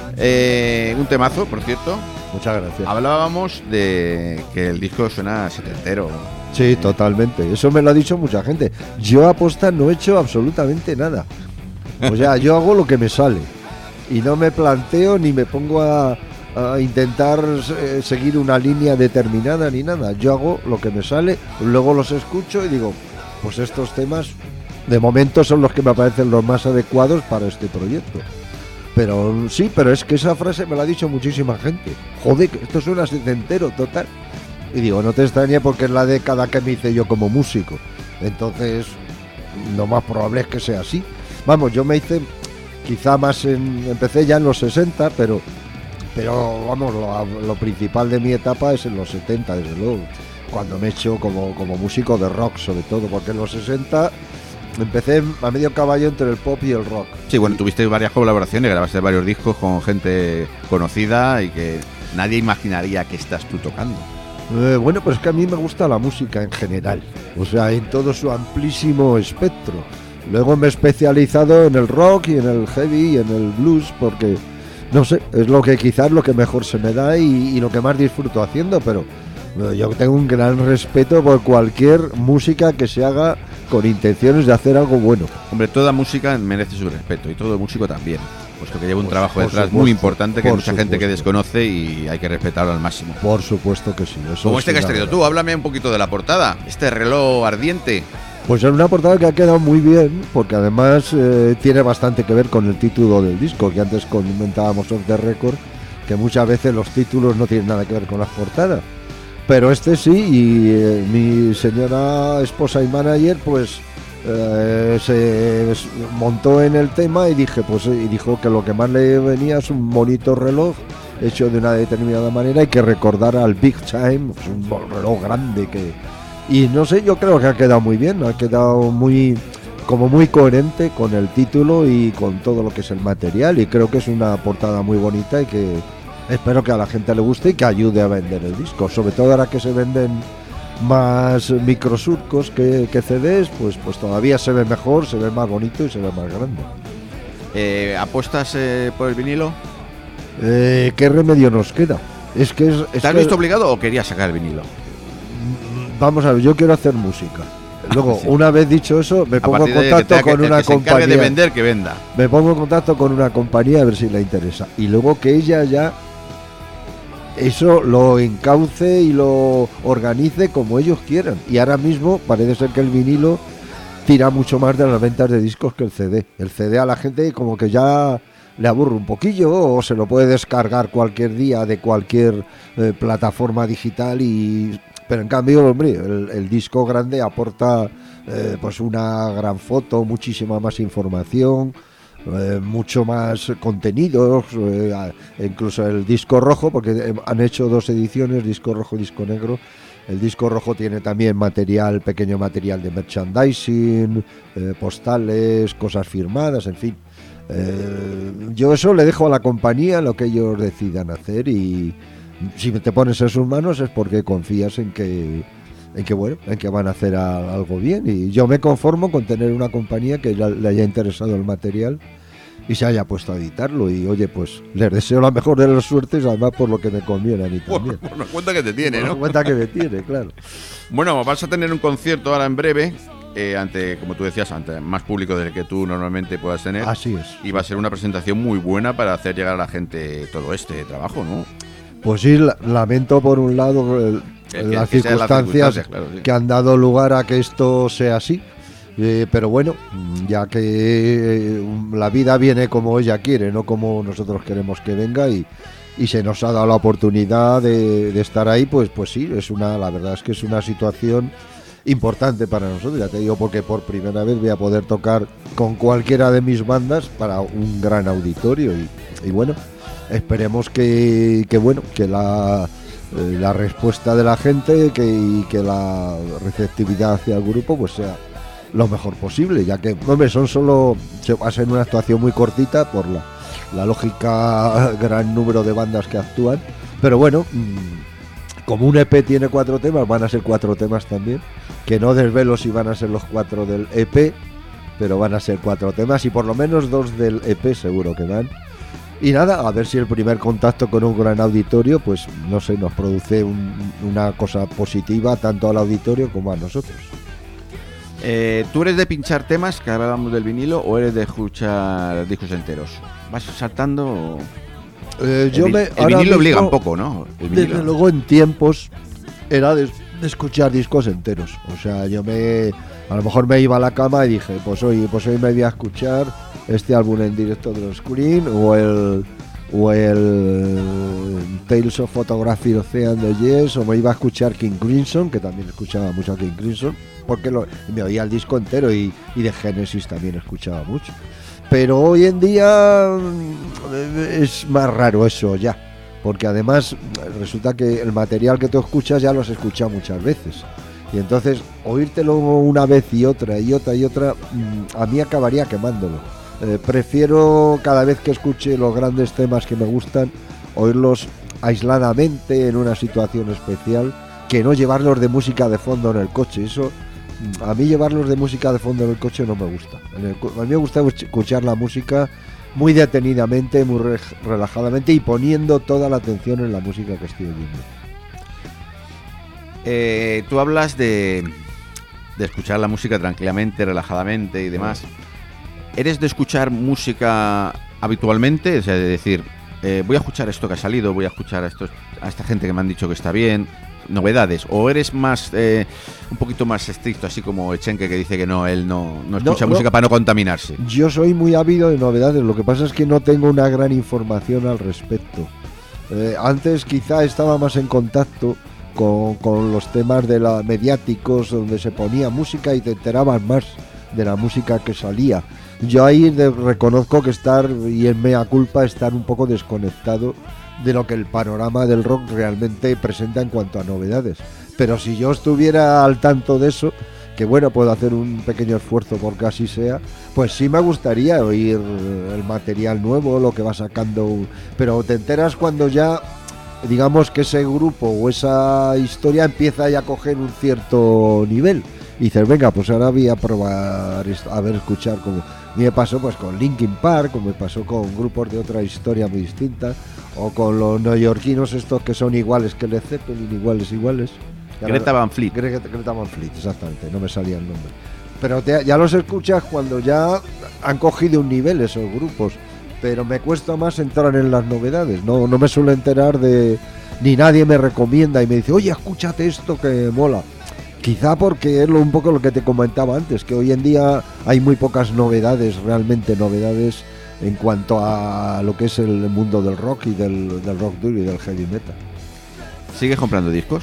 Eh, un temazo, por cierto. Muchas gracias. Hablábamos de que el disco suena setentero. Sí, totalmente. Eso me lo ha dicho mucha gente. Yo aposta no he hecho absolutamente nada. O sea, yo hago lo que me sale. Y no me planteo ni me pongo a, a intentar eh, seguir una línea determinada ni nada. Yo hago lo que me sale, luego los escucho y digo, pues estos temas de momento son los que me parecen los más adecuados para este proyecto. Pero sí, pero es que esa frase me la ha dicho muchísima gente. Joder, que esto suena setentero, total. Y digo, no te extrañe porque es la década que me hice yo como músico. Entonces, lo más probable es que sea así. Vamos, yo me hice quizá más en... Empecé ya en los sesenta, pero... Pero, vamos, lo, lo principal de mi etapa es en los setenta, desde luego. Cuando me he hecho como, como músico de rock, sobre todo. Porque en los sesenta empecé a medio caballo entre el pop y el rock. Sí, bueno, tuviste varias colaboraciones, grabaste varios discos con gente conocida y que nadie imaginaría que estás tú tocando. Eh, bueno, pues es que a mí me gusta la música en general, o sea, en todo su amplísimo espectro. Luego me he especializado en el rock y en el heavy y en el blues porque, no sé, es lo que quizás lo que mejor se me da y, y lo que más disfruto haciendo, pero eh, yo tengo un gran respeto por cualquier música que se haga con intenciones de hacer algo bueno. Hombre, toda música merece su respeto y todo músico también, puesto que lleva un Por- trabajo por detrás supuesto, muy importante que hay por mucha gente que supuesto. desconoce y hay que respetarlo al máximo. Por supuesto que sí. Eso Como es este que has una traído verdad. tú, háblame un poquito de la portada. Este reloj ardiente. Pues es una portada que ha quedado muy bien, porque además eh, tiene bastante que ver con el título del disco, que antes comentábamos off the record, que muchas veces los títulos no tienen nada que ver con las portadas. Pero este sí, y eh, mi señora esposa y manager, pues eh, se s- montó en el tema y dije, pues y dijo que lo que más le venía es un bonito reloj hecho de una determinada manera y que recordara al Big Time, pues un reloj grande que... Y no sé, yo creo que ha quedado muy bien, ha quedado muy como muy coherente con el título y con todo lo que es el material, y creo que es una portada muy bonita y que espero que a la gente le guste y que ayude a vender el disco, sobre todo ahora que se venden más microsurcos que, que C Ds, pues, pues todavía se ve mejor, se ve más bonito y se ve más grande. Eh, ¿Apuestas eh, por el vinilo? Eh, ¿Qué remedio nos queda? Es que es, es ¿Te has que- visto obligado o querías sacar el vinilo? Vamos a ver, yo quiero hacer música. Luego, Sí. una vez dicho eso, me A pongo en partir de que contacto tenga que- con el una que se encargue compañía. de vender, que venda. Me pongo en contacto con una compañía a ver si le interesa. Y luego que ella ya eso lo encauce y lo organice como ellos quieran. Y ahora mismo parece ser que el vinilo tira mucho más de las ventas de discos que el C D. El C D a la gente como que ya le aburre un poquillo, o se lo puede descargar cualquier día de cualquier eh, plataforma digital y... Pero en cambio, hombre, el, el disco grande aporta eh, pues una gran foto, muchísima más información, eh, mucho más contenidos, eh, a- incluso el disco rojo, porque eh, han hecho dos ediciones, disco rojo y disco negro. El disco rojo tiene también material, pequeño material de merchandising, eh, postales, cosas firmadas, en fin. Eh, yo eso le dejo a la compañía lo que ellos decidan hacer, y si te pones en sus manos es porque confías en que en que bueno, en que van a hacer a- algo bien, y yo me conformo con tener una compañía que ya le haya interesado el material y se haya puesto a editarlo, y oye, pues les deseo la mejor de las suertes, además por lo que me conviene a mí también. Por la cuenta que te tiene, Por la ¿no? cuenta que me tiene, claro. Bueno, vas a tener un concierto ahora en breve, eh, ante, como tú decías, ante más público del que tú normalmente puedas tener. Así es. Y va a ser una presentación muy buena para hacer llegar a la gente todo este trabajo, ¿no? Pues sí, la- lamento por un lado el- El que- las que sean las circunstancias circunstancias, claro, sí. que han dado lugar a que esto sea así, eh, pero bueno, ya que eh, la vida viene como ella quiere, no como nosotros queremos que venga, y, y se nos ha dado la oportunidad de, de estar ahí, pues, pues sí, es una, la verdad es que es una situación importante para nosotros, ya te digo, porque por primera vez voy a poder tocar con cualquiera de mis bandas para un gran auditorio, y, y bueno, esperemos que, que bueno, que la, eh, la respuesta de la gente que, y que la receptividad hacia el grupo pues sea lo mejor posible, ya que, hombre, son solo, se va a ser una actuación muy cortita por la, la lógica gran número de bandas que actúan, pero bueno, mm, como un E P tiene cuatro temas, van a ser cuatro temas también, que no desvelo si van a ser los cuatro del E P, pero van a ser cuatro temas, y por lo menos dos del E P seguro que van. Y nada, a ver si el primer contacto con un gran auditorio, pues no sé, nos produce un- una cosa positiva tanto al auditorio como a nosotros. Eh, ¿Tú eres de pinchar temas, que ahora hablamos del vinilo, o eres de escuchar discos enteros? ¿Vas saltando o...? Eh, yo el, me, el ahora vinilo obliga mismo, un poco, ¿no? El vinilo. Desde luego en tiempos era de, de escuchar discos enteros. O sea, yo me a lo mejor me iba a la cama y dije, pues hoy, pues hoy me voy a escuchar este álbum en directo de los Queen o el o el Tales of Photography Ocean de Yes, o me iba a escuchar King Crimson, que también escuchaba mucho a King Crimson, porque lo, me oía el disco entero, y, y de Genesis también escuchaba mucho. Pero hoy en día mm, es más raro eso ya, porque además resulta que el material que tú escuchas ya lo has escuchado muchas veces, y entonces oírtelo una vez y otra y otra y otra, mm, a mí acabaría quemándolo. Eh, prefiero cada vez que escuche los grandes temas que me gustan oírlos aisladamente en una situación especial, que no llevarlos de música de fondo en el coche. Eso, mm, a mí llevarlos de música de fondo en el coche no me gusta. En el co- a mí me gusta escuchar la música muy detenidamente, muy re- relajadamente, y poniendo toda la atención en la música que estoy oyendo. Eh, tú hablas de, de escuchar la música tranquilamente, relajadamente y demás. ¿Eres de escuchar música habitualmente? O sea, de decir, eh, voy a escuchar esto que ha salido, voy a escuchar a, estos, a esta gente que me han dicho que está bien, novedades. ¿O eres más eh, un poquito más estricto, así como Echenke, que dice que no, él no, no escucha No, música no. para no contaminarse? Yo soy muy ávido de novedades, lo que pasa es que no tengo una gran información al respecto. Eh, antes quizá estaba más en contacto con, con los temas de la mediáticos, donde se ponía música y te enterabas más de la música que salía. Yo ahí de- reconozco que estar, y en mea culpa, estar un poco desconectado de lo que el panorama del rock realmente presenta en cuanto a novedades. Pero si yo estuviera al tanto de eso, que bueno, puedo hacer un pequeño esfuerzo porque así sea, pues sí me gustaría oír el material nuevo, lo que va sacando, pero te enteras cuando ya, digamos, que ese grupo o esa historia empieza ya a coger un cierto nivel, y dices, venga, pues ahora voy a probar esto, a ver, escuchar como... A mí me pasó pues con Linkin Park, como me pasó con grupos de otra historia muy distinta, o con los neoyorquinos estos que son iguales que Led Zeppelin, iguales, iguales. Greta Van Fleet. Gre- Greta Van Fleet, exactamente, no me salía el nombre. Pero te- ya los escuchas cuando ya han cogido un nivel esos grupos, pero me cuesta más entrar en las novedades, no, no me suelo enterar de... Ni nadie me recomienda y me dice, oye, escúchate esto que mola. Quizá porque es lo, un poco lo que te comentaba antes, que hoy en día hay muy pocas novedades, realmente novedades, en cuanto a lo que es el mundo del rock y del, del rock duro y del heavy metal. ¿Sigues comprando discos?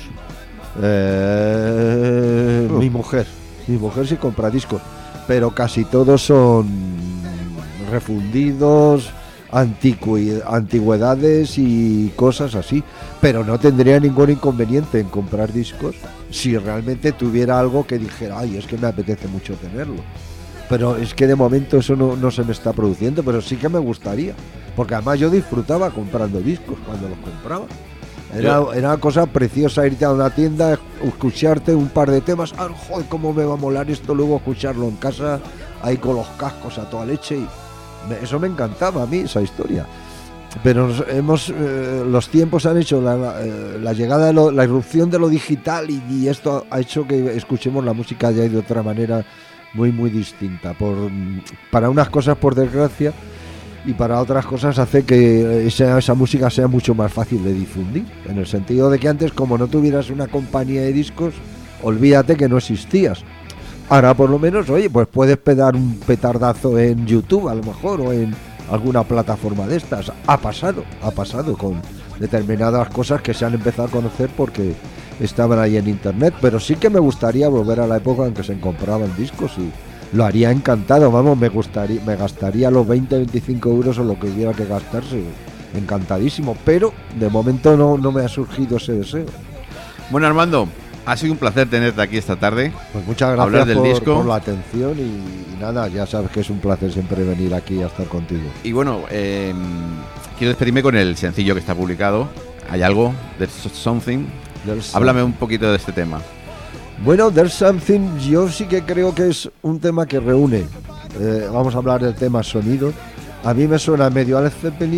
Eh, Uh. Mi mujer, mi mujer sí compra discos, pero casi todos son refundidos, antiqui- antigüedades y cosas así. Pero no tendría ningún inconveniente en comprar discos si realmente tuviera algo que dijera, ay, es que me apetece mucho tenerlo. Pero es que de momento eso no, no se me está produciendo, pero sí que me gustaría, porque además yo disfrutaba comprando discos cuando los compraba. Era, era una cosa preciosa irte a una tienda, escucharte un par de temas, ah, joder, cómo me va a molar esto, luego escucharlo en casa, ahí con los cascos a toda leche, y me- eso me encantaba a mí, esa historia. Pero nos hemos, eh, los tiempos han hecho la, la, eh, la llegada de lo- la irrupción de lo digital, y, y esto ha hecho que escuchemos la música ya de otra manera muy muy distinta. Por, para unas cosas, por desgracia, y para otras cosas hace que esa, esa música sea mucho más fácil de difundir, en el sentido de que antes, como no tuvieras una compañía de discos, olvídate que no existías. Ahora por lo menos, oye, pues puedes pegar un petardazo en YouTube a lo mejor, o en alguna plataforma de estas. Ha pasado, ha pasado con determinadas cosas que se han empezado a conocer porque estaban ahí en internet, pero sí que me gustaría volver a la época en que se compraban discos, y lo haría encantado, vamos, me gustaría, me gastaría los veinte, veinticinco euros o lo que hubiera que gastarse, encantadísimo, pero de momento no, no me ha surgido ese deseo. Bueno, Armando, ha sido un placer tenerte aquí esta tarde. Pues muchas Hablar gracias del por, disco. por la atención, y, y nada, ya sabes que es un placer siempre venir aquí a estar contigo. Y bueno, eh, quiero despedirme con el sencillo que está publicado. ¿Hay algo? There's Something. There's Háblame un poquito de este tema. Bueno, There's Something, yo sí que creo que es un tema que reúne. Eh, vamos a hablar del tema sonido. A mí me suena medio a Led Zeppelin,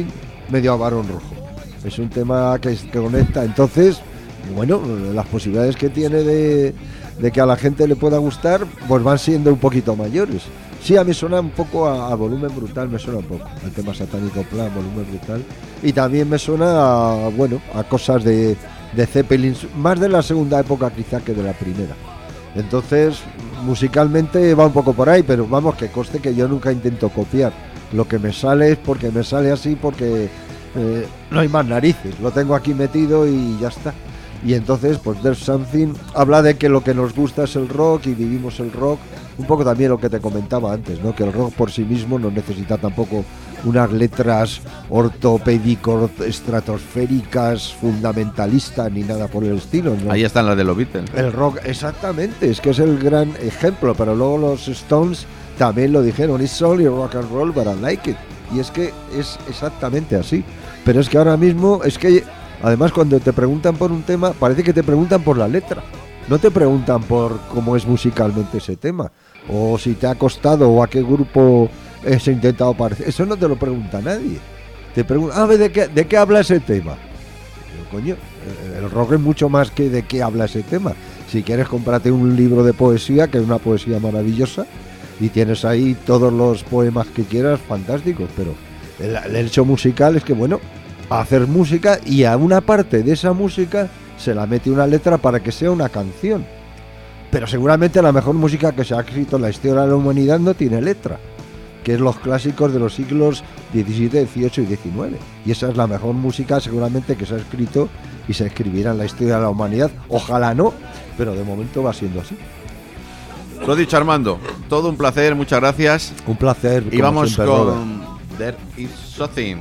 medio a Barón Rojo. Es un tema que, que conecta. Entonces, bueno, las posibilidades que tiene de, de que a la gente le pueda gustar, pues van siendo un poquito mayores. Sí, a mí suena un poco a, a Volumen Brutal, me suena un poco. El tema Satánico Plan, Volumen Brutal. Y también me suena a, bueno, a cosas de, de Zeppelin, más de la segunda época quizá que de la primera. Entonces, musicalmente va un poco por ahí, pero vamos, que conste que yo nunca intento copiar. Lo que me sale es porque me sale así, porque eh, no hay más narices. Lo tengo aquí metido y ya está. Y entonces, pues There's Something habla de que lo que nos gusta es el rock y vivimos el rock. Un poco también lo que te comentaba antes, ¿no? Que el rock por sí mismo no necesita tampoco unas letras ortopédicos, estratosféricas, fundamentalistas ni nada por el estilo, ¿no? Ahí están las de los Beatles. El rock, exactamente, es que es el gran ejemplo, pero luego los Stones también lo dijeron, it's only rock and roll, but I like it. Y es que es exactamente así. Pero es que ahora mismo, es que además cuando te preguntan por un tema, parece que te preguntan por la letra. No te preguntan por cómo es musicalmente ese tema, o si te ha costado, o a qué grupo has intentado parecer. Eso no te lo pregunta nadie. Te preguntan, a ver, ¿de qué, de qué habla ese tema? Yo, coño, el rock es mucho más que de qué habla ese tema. Si quieres, cómprate un libro de poesía, que es una poesía maravillosa, y tienes ahí todos los poemas que quieras, fantásticos. Pero el, el hecho musical es que, bueno, hacer música y a una parte de esa música se la mete una letra para que sea una canción. Pero seguramente la mejor música que se ha escrito en la historia de la humanidad no tiene letra, que es los clásicos de los siglos diecisiete, dieciocho y diecinueve. Y esa es la mejor música seguramente que se ha escrito y se escribirá en la historia de la humanidad. Ojalá no, pero de momento va siendo así. Lo dicho, Armando, todo un placer, muchas gracias. Un placer. Y como vamos siempre, con Robert. There Is Something.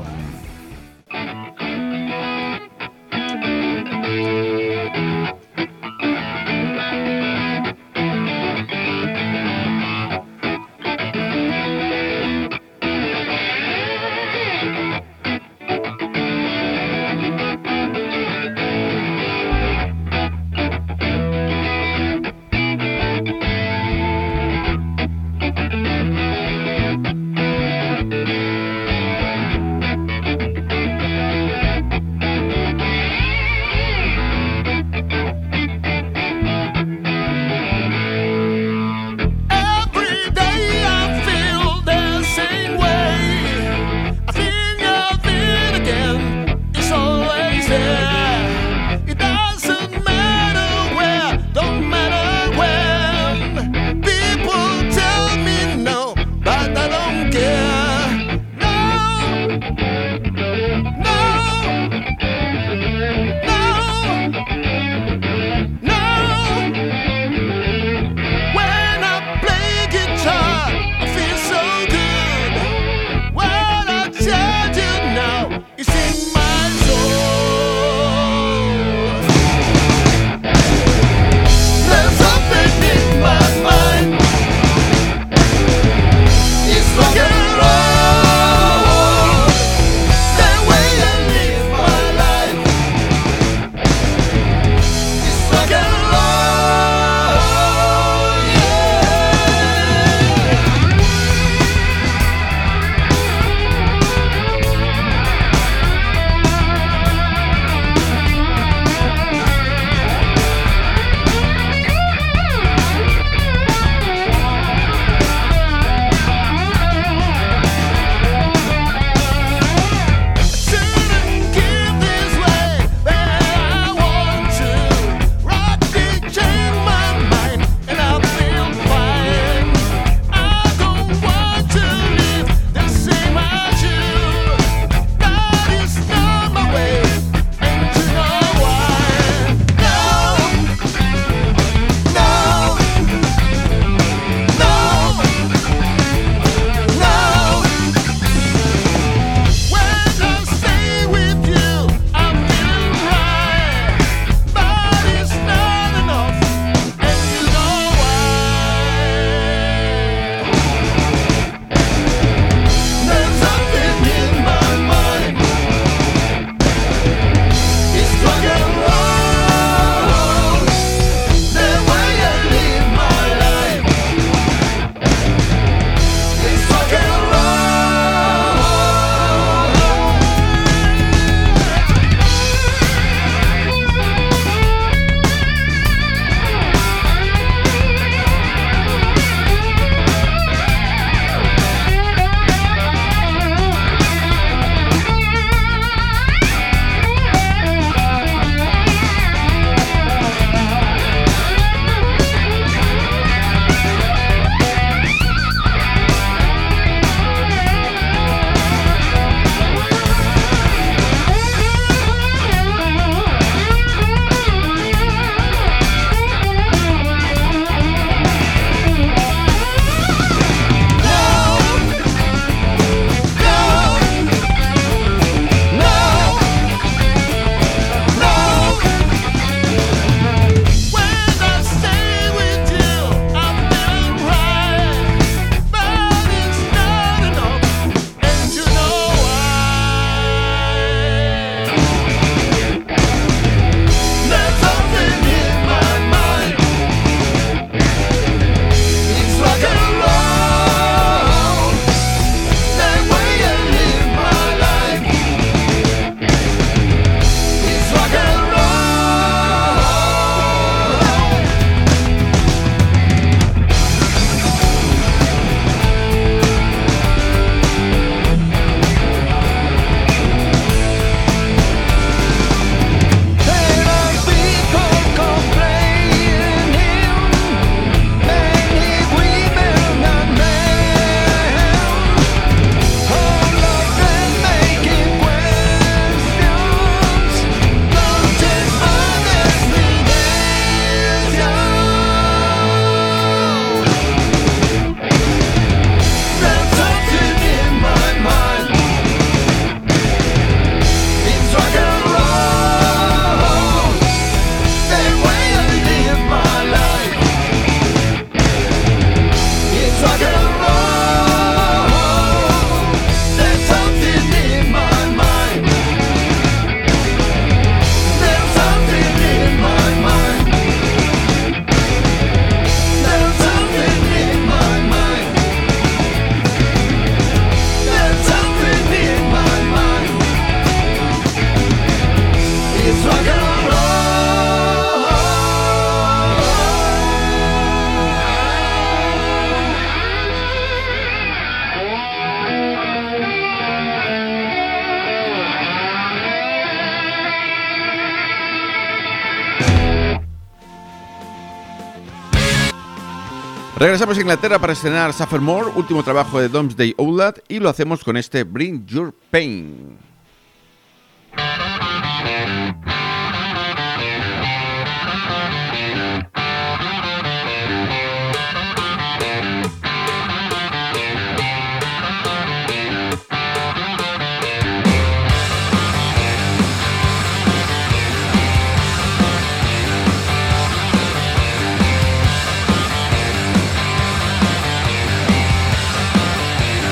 Regresamos a Inglaterra para estrenar Suffer More, último trabajo de Domesday Owlad, y lo hacemos con este Bring Your Pain.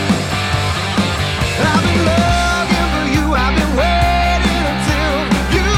I've been looking for you, I've been waiting until you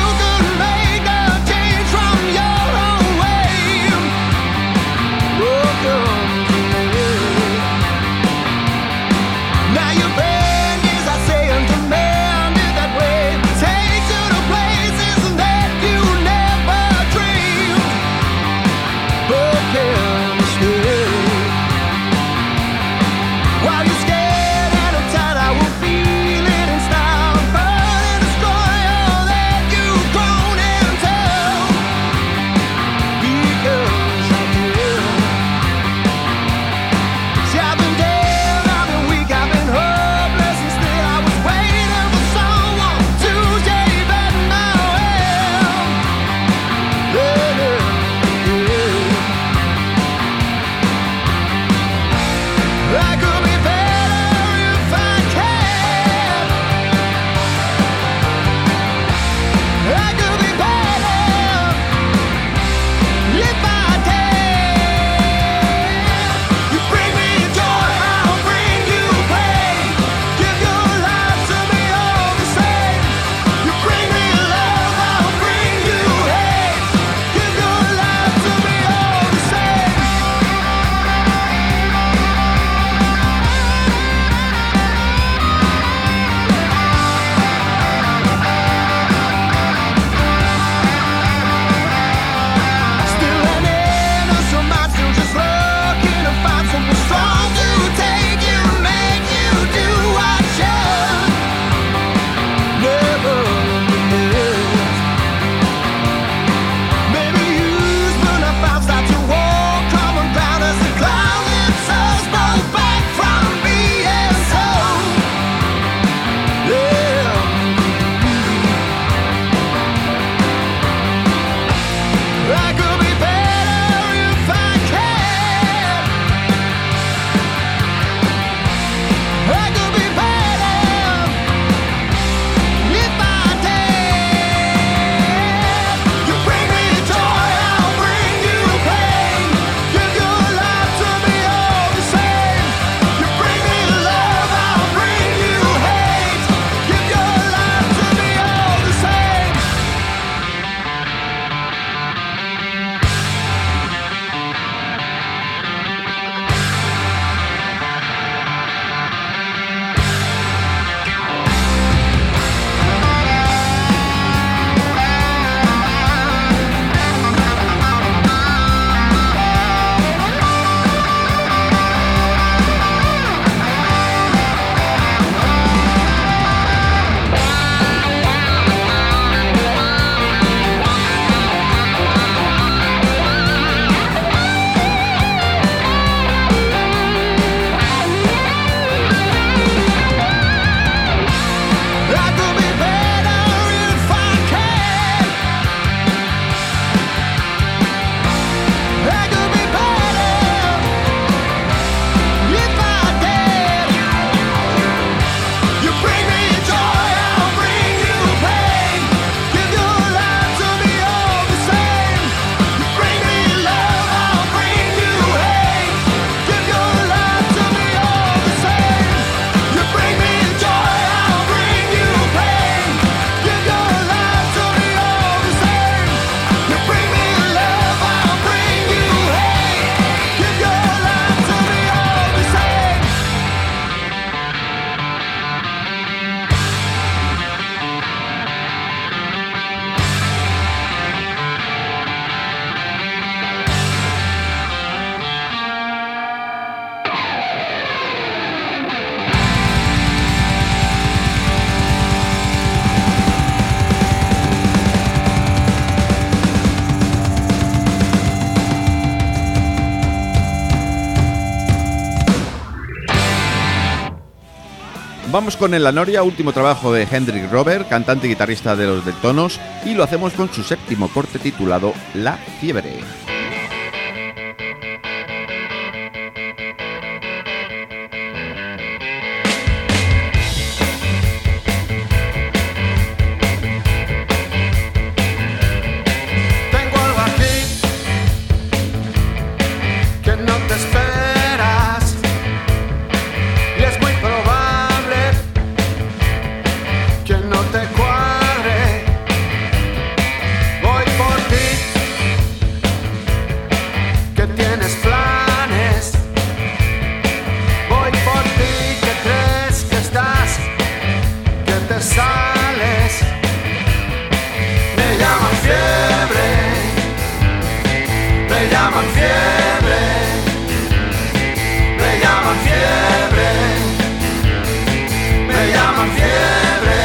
vamos con El La Noria, último trabajo de Hendrik Robert, cantante y guitarrista de Los Deltonos, y lo hacemos con su séptimo corte titulado La Fiebre. Tengo algo aquí que no te esperas y es muy probable que no te cuadre. Voy por ti, que tienes planes. Voy por ti, que crees que estás, que te sales. Me llaman fiebre, me llaman fiebre, me llaman fiebre, me llaman fiebre.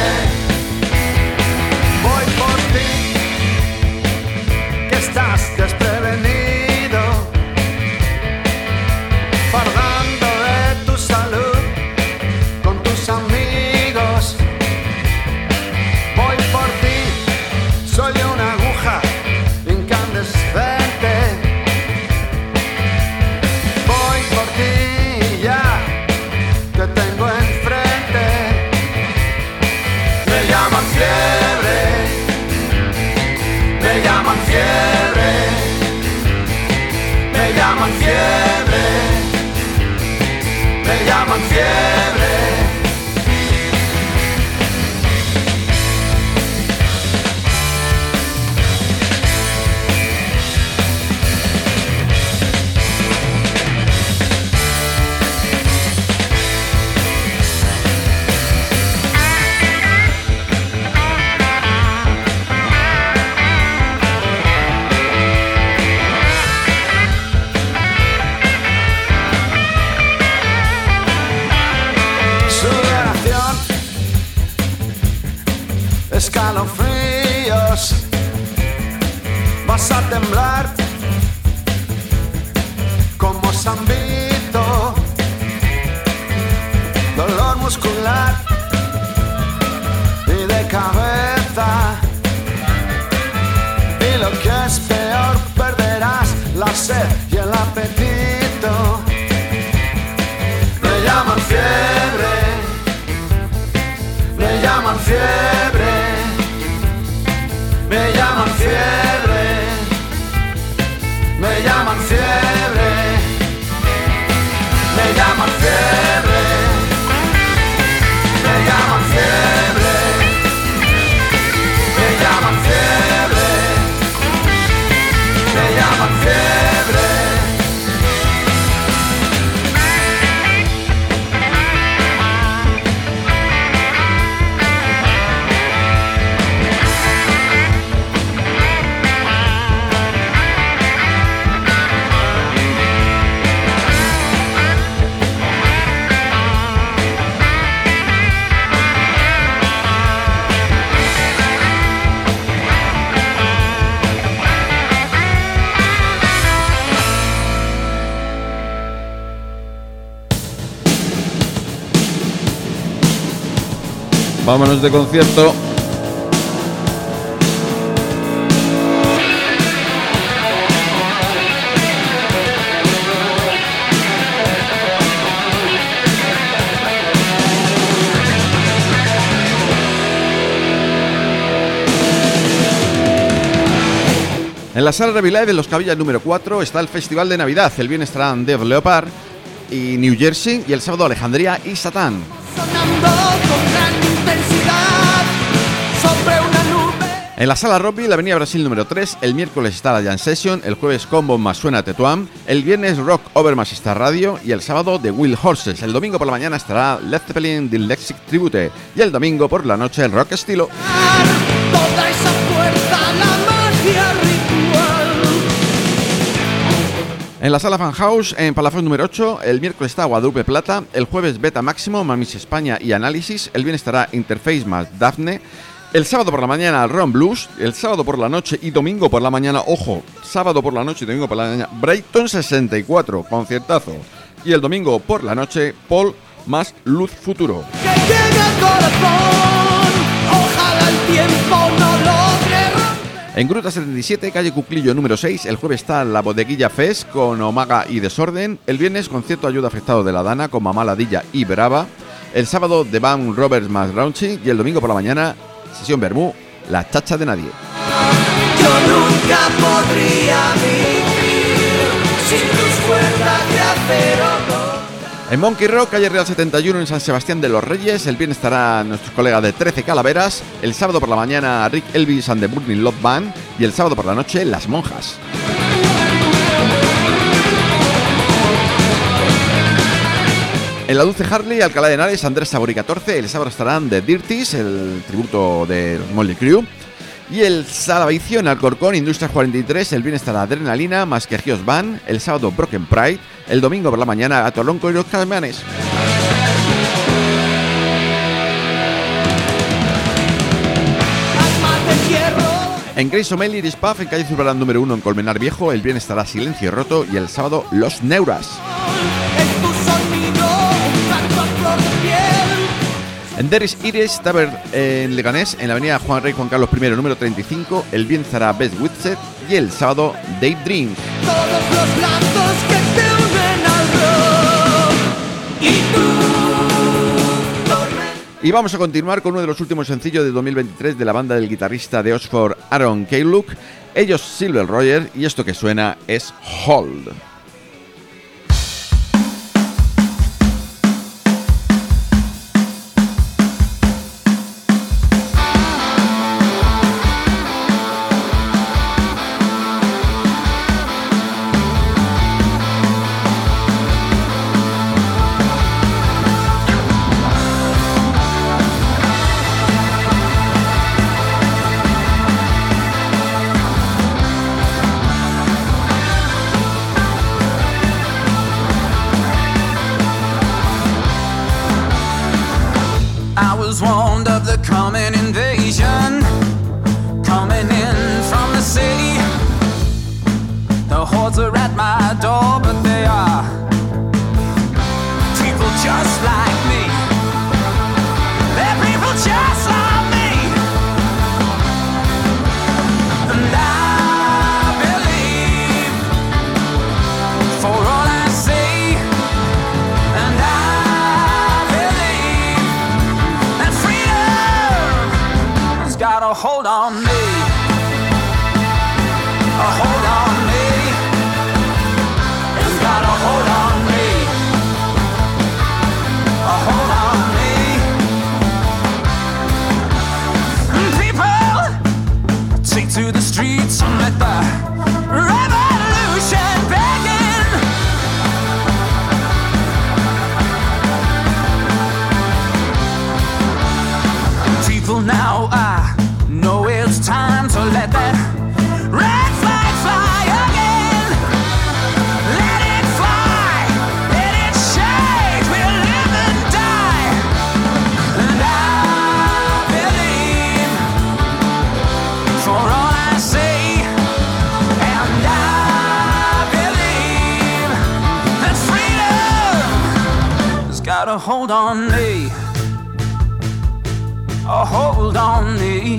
Voy por ti, que estás desprevenido, fardando de tu salud con tus amigos. Voy por ti, soy una aguja incandescente. Voy por ti ya, te tengo enfrente. Me llaman fiebre, me llaman fiebre, me llaman fiebre, me llaman fiebre. Sudoración, escalofríos, vas a temblar como Zambito, dolor muscular y de cabeza, y lo que es peor, perderás la sed y el apetito. Me llaman fiebre, me llaman fiebre, me llaman fiebre, me llaman fiebre, me llaman fiebre, me llaman fiebre, me llaman fiebre, me llaman fiebre. Vámonos de concierto. En la sala Revilive de Los Cabillas número cuatro está el Festival de Navidad. El viernes estarán Def Leppard y New Jersey, y el sábado Alejandría y Satán. Sonando con gran intensidad sobre una nube. En la sala Robbie, la Avenida Brasil número tres, el miércoles está la Jam Session, el jueves Combo más Suena Tetuán, el viernes Rock Over más Star Radio y el sábado The Wild Horses. El domingo por la mañana estará Led Zeppelin The Lexic Tribute y el domingo por la noche el Rock Estilo. Toda esa fuerza, la magia ritual. En la sala Fan House, en Palafox número ocho, el miércoles está Guadalupe Plata, el jueves Beta Máximo, Mamis España y Análisis, el viernes estará Interface más Daphne, el sábado por la mañana Ron Blues, el sábado por la noche y domingo por la mañana, ojo, sábado por la noche y domingo por la mañana, Brighton sesenta y cuatro, conciertazo, y el domingo por la noche, Paul más Luz Futuro. Que corazón. Ojalá el tiempo no logre romper. En Gruta setenta y siete, calle Cuclillo número seis, el jueves está la Bodeguilla Fest con Omaga y Desorden. El viernes, concierto ayuda afectado de la Dana con Mamá Ladilla y Brava. El sábado, The Band Roberts más Raunchy. Y el domingo por la mañana, sesión Bermú, La Chacha de Nadie. Yo nunca podría vivir sin tus fuerzas de acero. En Monkey Rock, calle Real setenta y uno en San Sebastián de los Reyes, el viernes estará nuestros colegas de trece Calaveras, el sábado por la mañana Rick Elvis and the Burning Love Band y el sábado por la noche Las Monjas. En la Dulce Harley, Alcalá de Henares, Andrés Sabori catorce, el sábado estarán The Dirties, el tributo de los Motley Crue. Y el Salvavicio en Alcorcón, Industrias cuarenta y tres, el viernes estará Adrenalina, más que Gios Band, el sábado Broken Pride, el domingo por la mañana Atolonco y los Calmanes. En Grace O'Malley Iris Puff, en calle Zurbarán número uno en Colmenar Viejo, el viernes estará Silencio Roto y el sábado Los Neuras. En Deris Iris Tavern en Leganés, en la avenida Juan Rey Juan Carlos I número treinta y cinco, el viernes estará Best Witset y el sábado Dave Dreams. Todos los lazos que te unen al rock. Y tú, Y vamos a continuar con uno de los últimos sencillos de dos mil veintitrés de la banda del guitarrista de Oxford Aaron Kaylook, ellos Silver Roger, y esto que suena es Hold. Warned of the coming invasion, coming in from the sea. The hordes are at my door, but they are people just like me. They're people just like me. And I believe for all I see, and I believe that freedom has got a hold on me, a hold on me. It's got a hold on me, a hold on me. And people take to the streets and let the revolution begin. People, now I know it's time to let that red flag fly again. Let it fly, let it shake, we'll live and die. And I believe for all I see, and I believe that freedom has got a hold on me, a hold on me.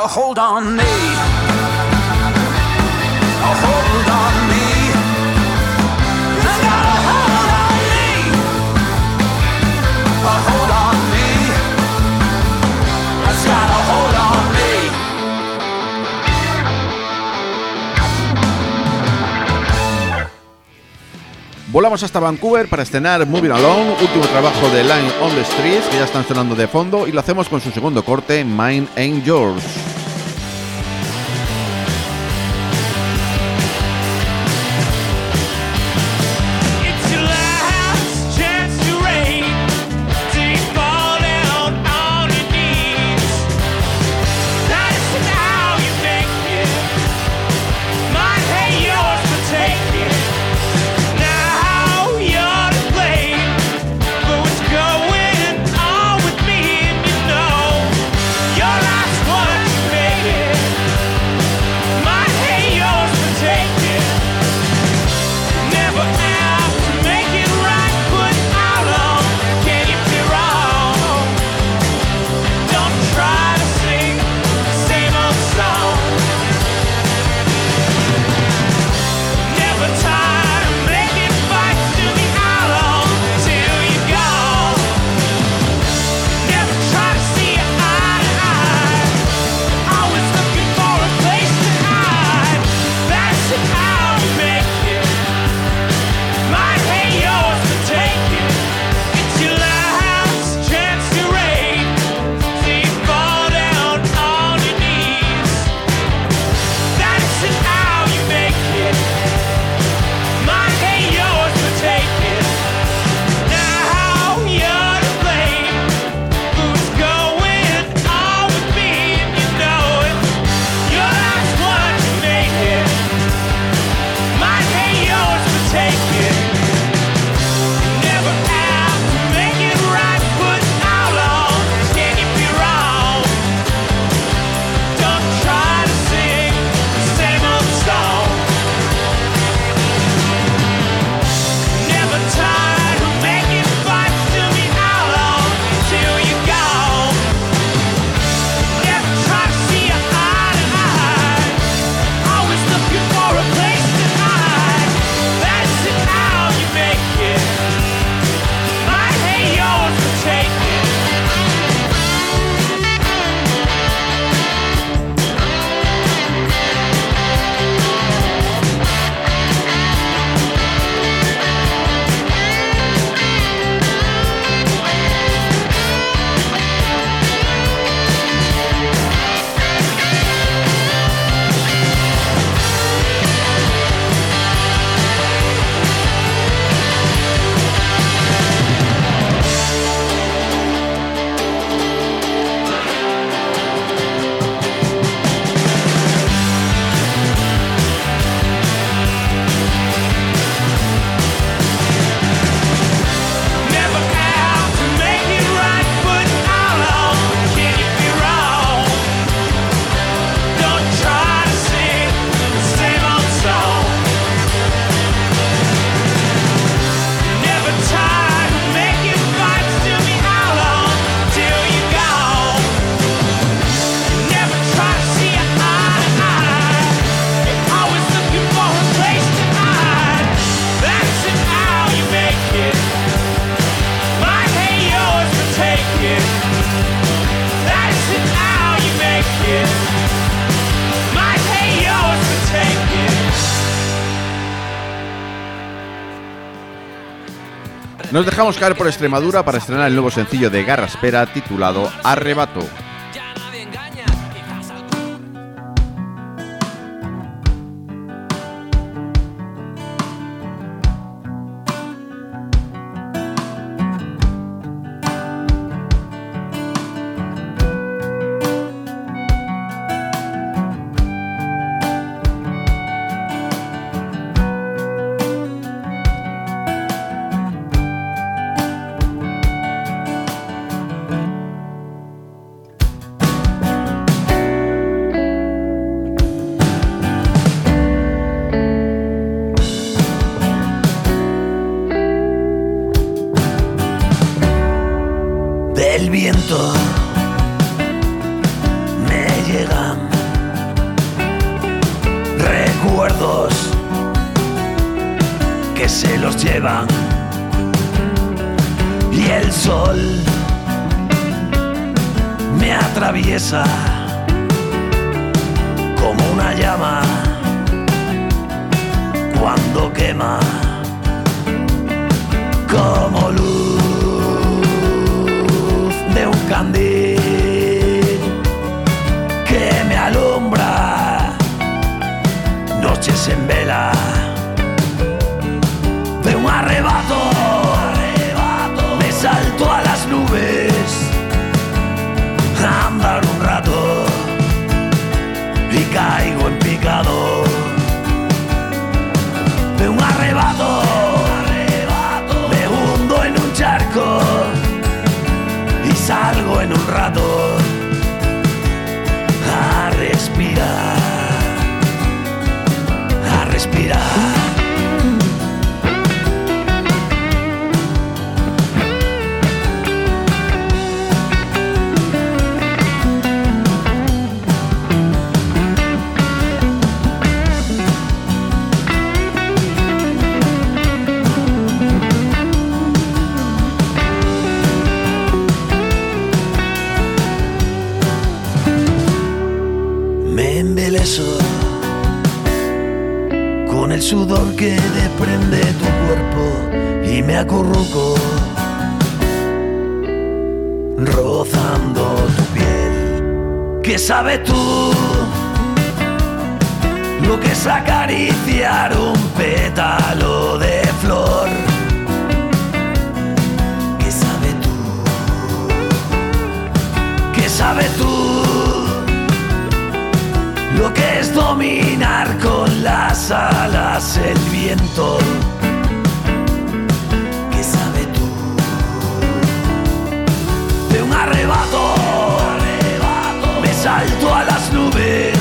a hold on me. A hold on me. It's got a hold on me. A hold on me. It's got a hold on me. Volamos hasta Vancouver para estrenar Moving Along, último trabajo de Line on the Streets, que ya están sonando de fondo, y lo hacemos con su segundo corte, Mine Ain't Yours. Nos dejamos caer por Extremadura para estrenar el nuevo sencillo de Garraspera titulado Arrebato. El viento me llegan recuerdos que se los llevan y el sol me atraviesa como una llama cuando quema, como luz de un candil que me alumbra noches en vela, de un arrebato, me salto a las nubes a andar un rato y caigo en picado, de un arrebato, me hundo en un charco y salgo en un rato a respirar, a respirar. Con el sudor que desprende tu cuerpo y me acurruco rozando tu piel. ¿Qué sabes tú lo que es acariciar un pétalo de flor? ¿Qué sabes tú? ¿Qué sabes tú lo que es dominar con las alas el viento? ¿Qué sabes tú de un arrebato? Me salto a las nubes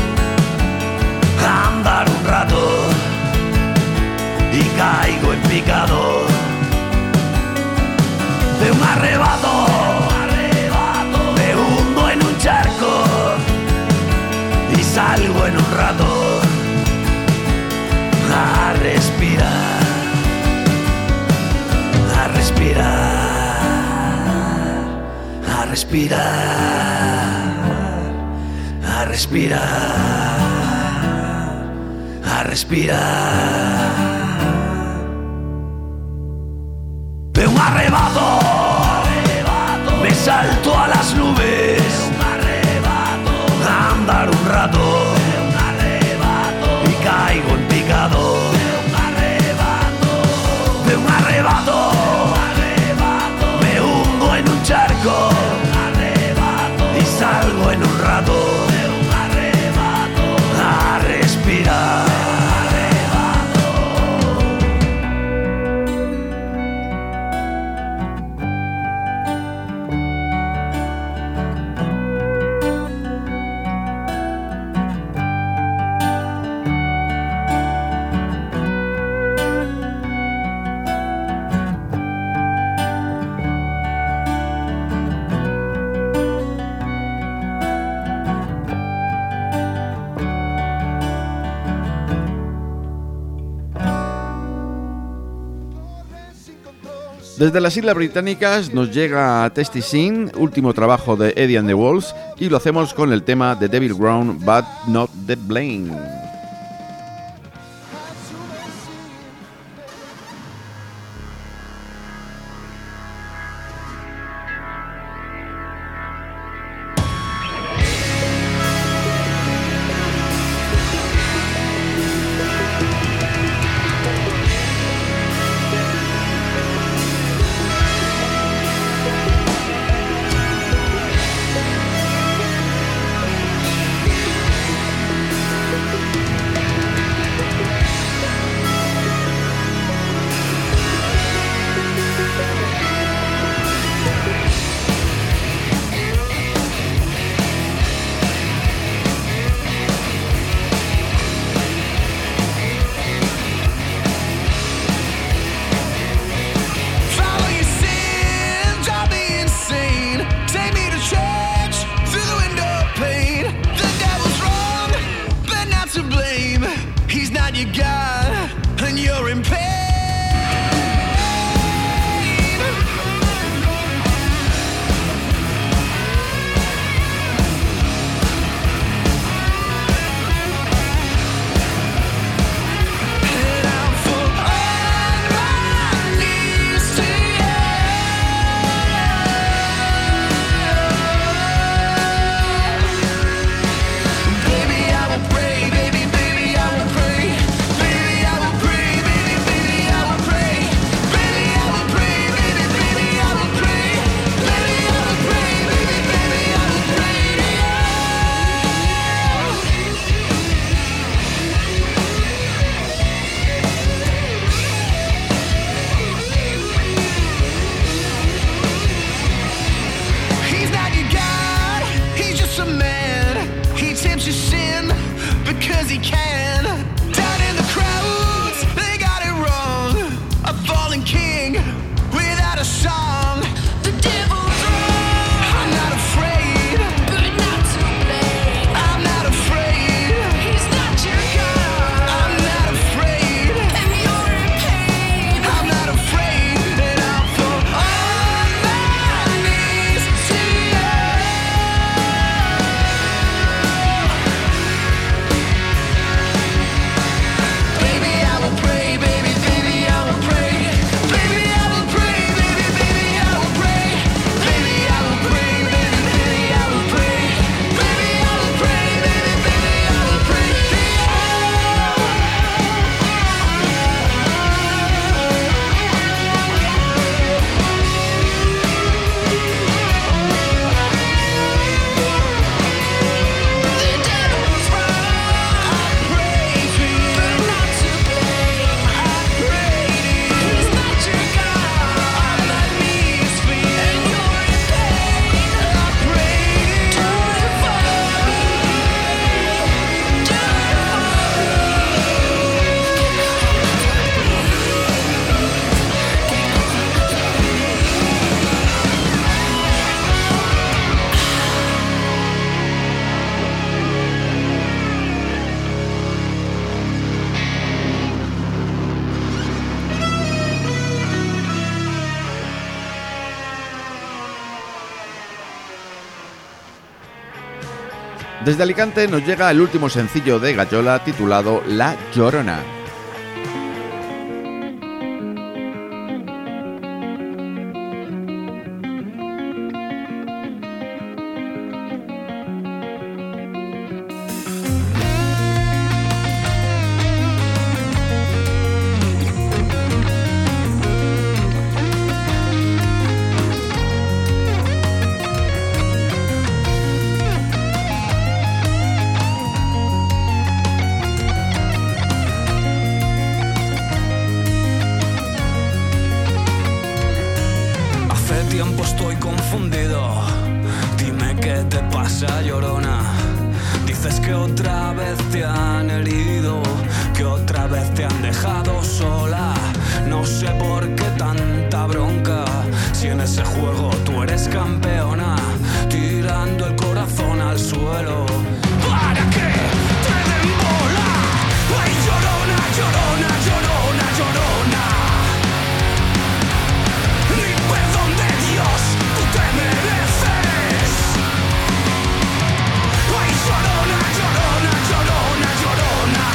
a andar un rato y caigo en picado, de un arrebato, me hundo en un charco y salgo en un rato a respirar, a respirar, a respirar, a respirar, a respirar. De un arrebato, me salto a las nubes a andar un rato y caigo en picado, de un arrebato, me hundo en un charco y salgo en un rato a respirar. Desde las Islas Británicas nos llega Tasty Sin, último trabajo de Eddie and the Wolves, y lo hacemos con el tema The Devil Ground But Not the Blame. We'll be right back. as he can. Down in the crowds, they got it wrong. A fallen king without a song. The devil's wrong, I'm not afraid. but not to blame. I'm not afraid. He's not your God, I'm not afraid. and you're in pain. I'm not afraid. And I'll fall on my knees to you. Baby, I will pray. Baby, baby, I will pray. Baby, I will pray. Baby, baby, I will pray. Baby, I will pray. Baby, baby, I will pray. Baby, I will pray. Baby, baby, I will pray. The devil's wrong, I pray to you. but not to blame. I pray to you. He's not your God, On my knees for you. and you're in pain. I pray to Do you. it for me. Do it Desde Alicante nos llega el último sencillo de Gayola titulado La Llorona. Hace tiempo estoy confundido. Dime qué te pasa, llorona. Dices que otra vez te han herido, que otra vez te han dejado sola. No sé por qué tanta bronca, si en ese juego tú eres campeona, tirando el corazón al suelo. ¿Para qué te den bola? Ay, llorona, llorona, llorona, llorona. Ni perdón de Dios tú te mereces. Ay, llorona, llorona, llorona, llorona.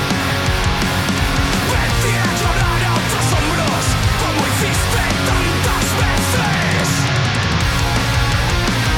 Vete a llorar a otros hombros, como hiciste tantas veces.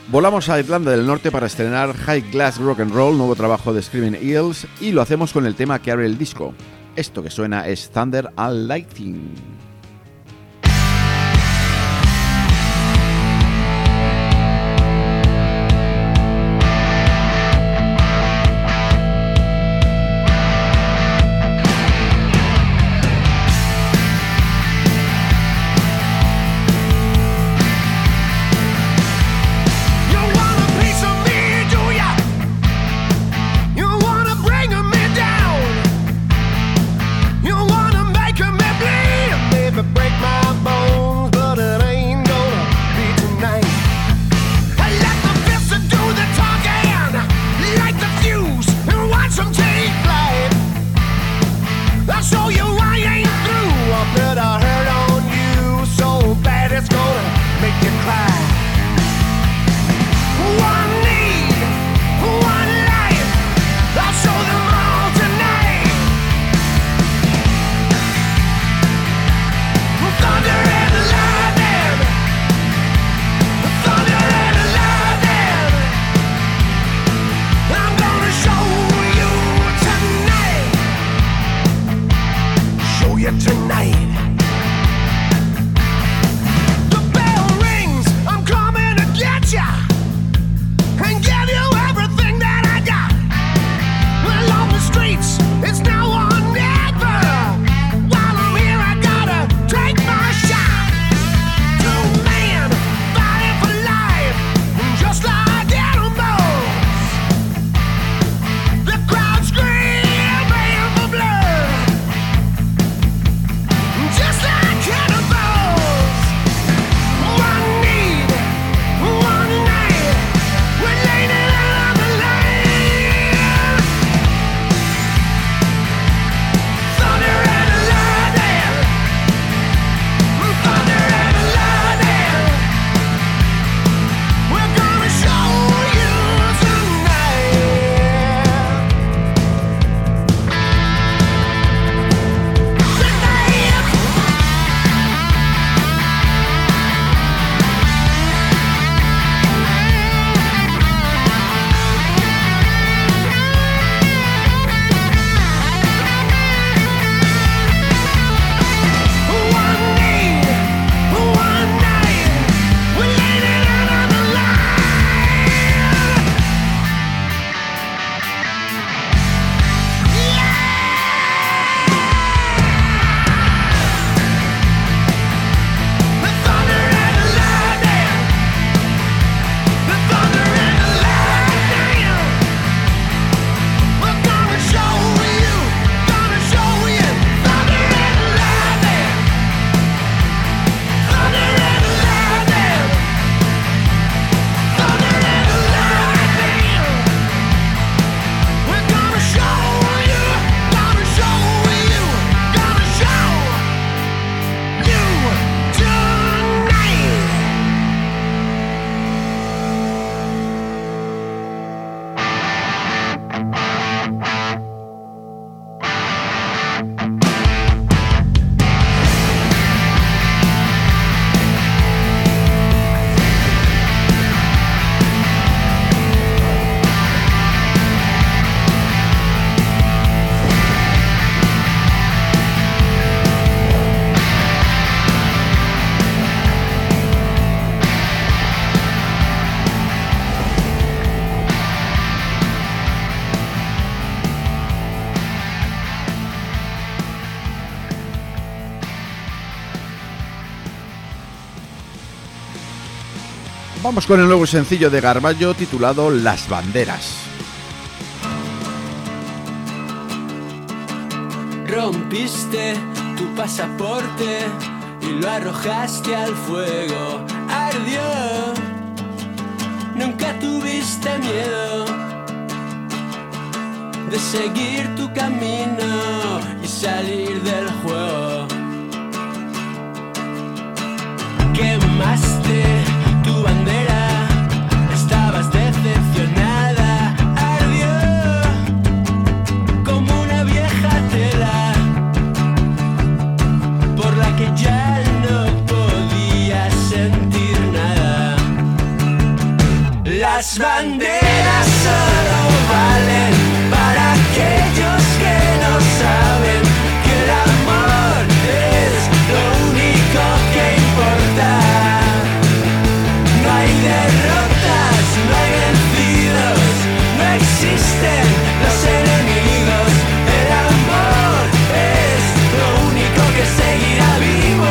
Volamos a Irlanda del Norte para estrenar High Glass Rock and Roll, nuevo trabajo de Screaming Eels, y lo hacemos con el tema que abre el disco. Esto que suena es Thunder and Lightning. Vamos con el nuevo sencillo de Garballo titulado Las Banderas. Rompiste tu pasaporte y lo arrojaste al fuego. Ardió, nunca tuviste miedo de seguir tu camino y salir del juego. Quemaste tu bandera, estabas decepcionada. Ardió como una vieja tela por la que ya no podías sentir nada. Las banderas solo valen para aquellos que no saben que el amor es lo único que importa. No hay derrotas, no hay vencidos, no existen los enemigos. El amor es lo único que seguirá vivo.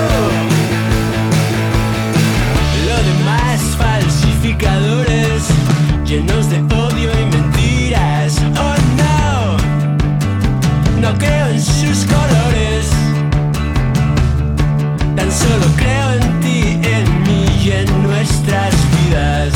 Lo demás falsificadores llenos de odio y mentiras. Oh no, no creo en sus colores. Tan solo creo en ti, en mí y en nuestras vidas.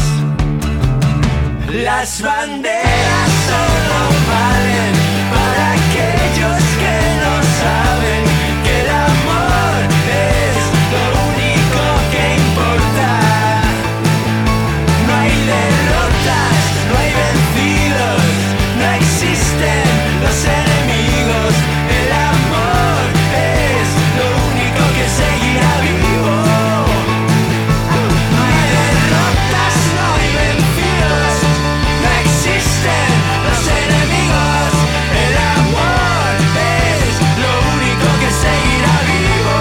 Las banderas solo valen para aquellos que no saben que el amor es lo único que importa. No hay derrotas, no hay vencidos, no existen los enemigos. El amor es lo único que seguirá vivo. No hay derrotas, no hay vencidos, no existen los enemigos. El amor es lo único que seguirá vivo.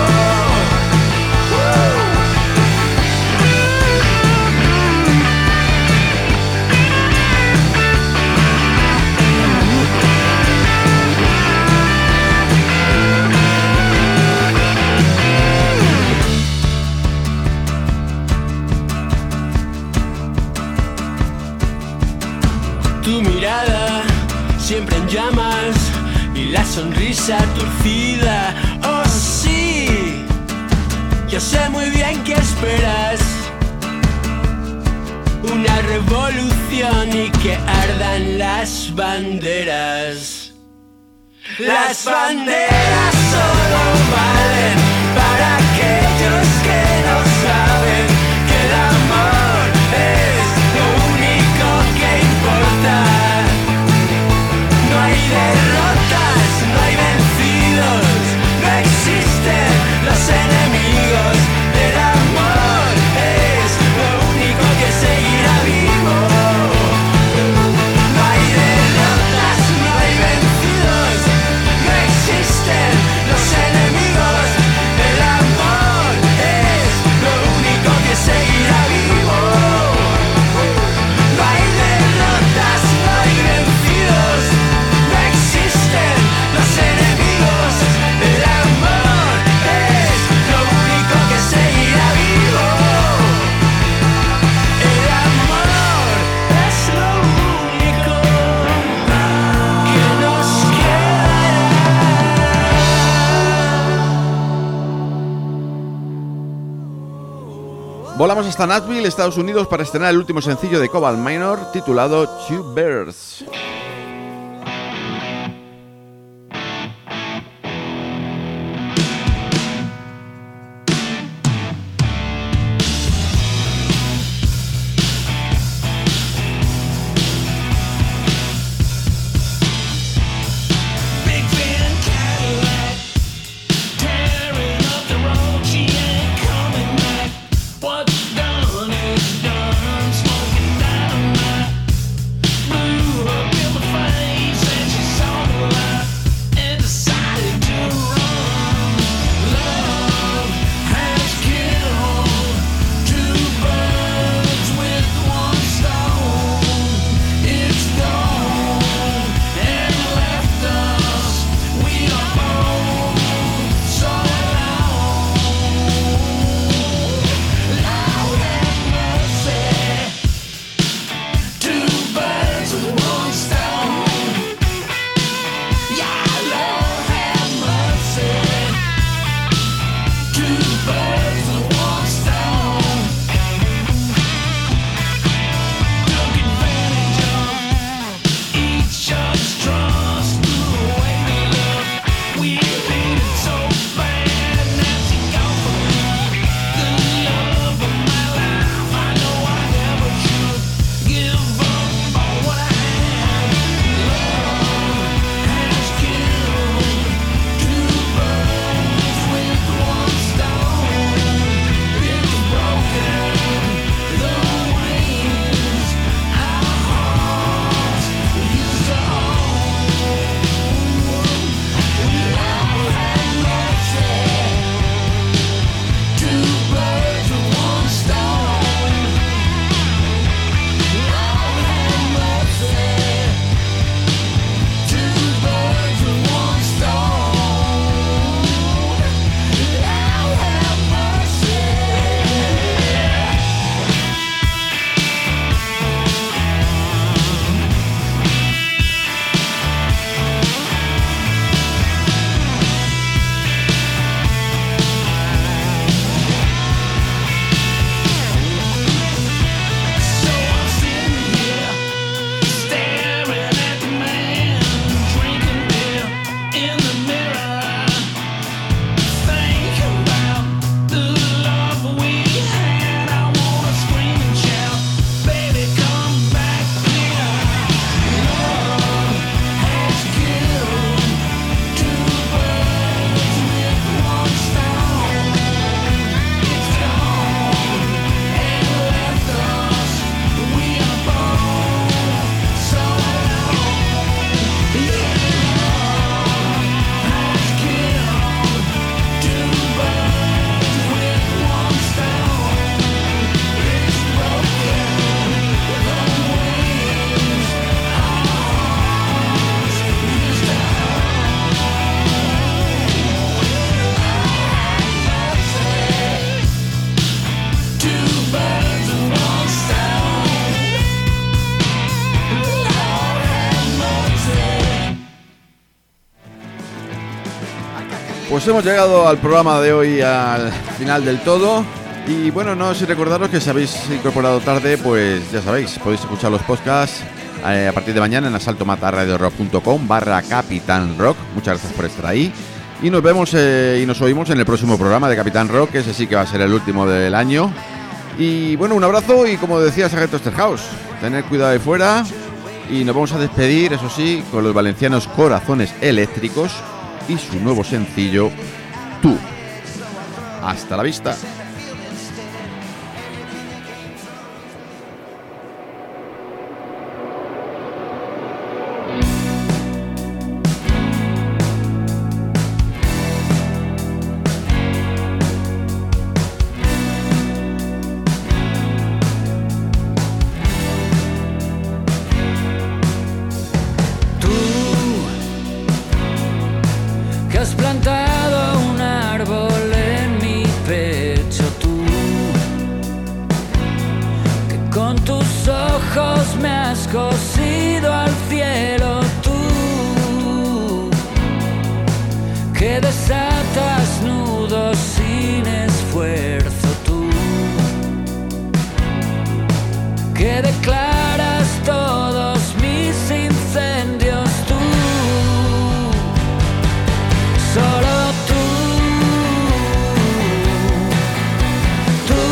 Tu mirada siempre en llamas y la sonrisa torcida. Oh sí, yo sé muy bien qué esperas. Una revolución y que ardan las banderas. Las banderas solo valen para aquellos que no saben que el amor es lo único que importa. No hay derrotas, no hay vencidos, no existen los enemigos. El amor es lo único que seguirá vivo. No hay derrotas, no hay vencidos, no existen los enemigos. El amor es lo único que seguirá vivo. No hay derrotas, no hay vencidos, no existen los enemigos. El amor es lo único que seguirá vivo. El amor es lo único que nos quedará. Volamos hasta Nashville, Estados Unidos, para estrenar el último sencillo de Cobalt Minor, titulado Two Birds. Big Van Cadillac, tearing up the road, she ain't coming back. What's done is done, smoking dynamite. Blew up in the Pues hemos llegado al programa de hoy, al final del todo. Y bueno, no sé recordaros que si habéis incorporado tarde, pues ya sabéis, podéis escuchar los podcasts eh, a partir de mañana en asaltomatarradiorock.com barra Capitán Rock. Muchas gracias por estar ahí. Y nos vemos eh, y nos oímos en el próximo programa de Capitán Rock, que ese sí que va a ser el último del año. Y bueno, un abrazo y como decía Sargento Esterhaus, tened cuidado de fuera. Y nos vamos a despedir, eso sí, con los valencianos Corazones Eléctricos y su nuevo sencillo, Tú. Hasta la vista. Has plantado un árbol en mi pecho, tú, que con tus ojos me has cosido al cielo, tú, que desatas nudos sin esfuerzo, tú, que declaras todos mis incendios, tú. Solo tú, tú,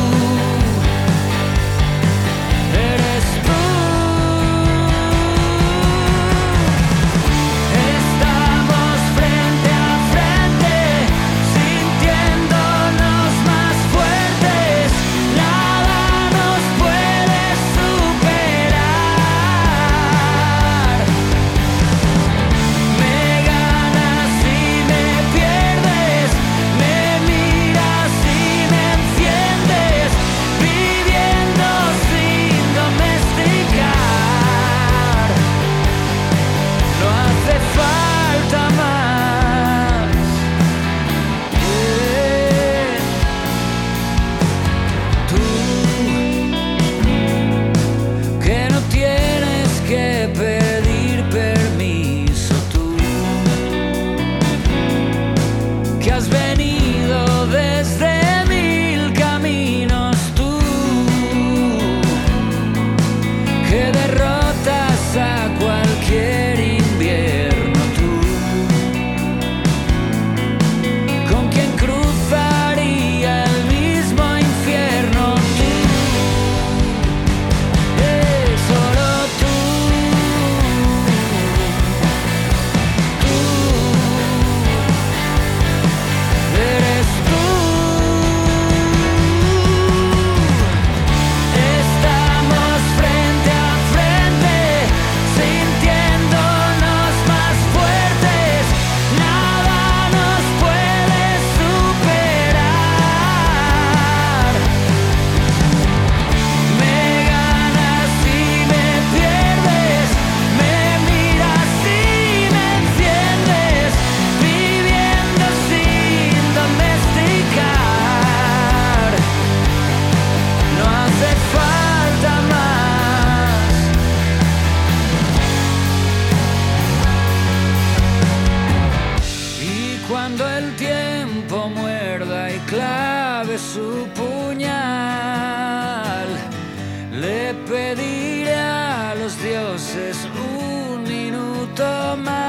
eres tú. Estamos frente a frente, sintiéndonos más fuertes. Nada nos puede superar. Me ganas y me pierdes, me miras y me enciendes, viviendo sin domesticar. No hace falta más. Eh. Tú, que no tienes que pedir permiso, tú, que has venido desde mil caminos, tú, que derrotas a cualquier invierno, tú, con quien cruzaría el mismo infierno, tú, eh, solo tú, tú. Eres tú. Estamos frente a frente, sintiéndonos más fuertes. Nada nos puede superar. Me ganas y me pierdes, me miras y me enciendes, viviendo sin domesticar. No hace falta más. Y cuando el tiempo muerda y clave su puñal, le pediré a los dioses un minuto más.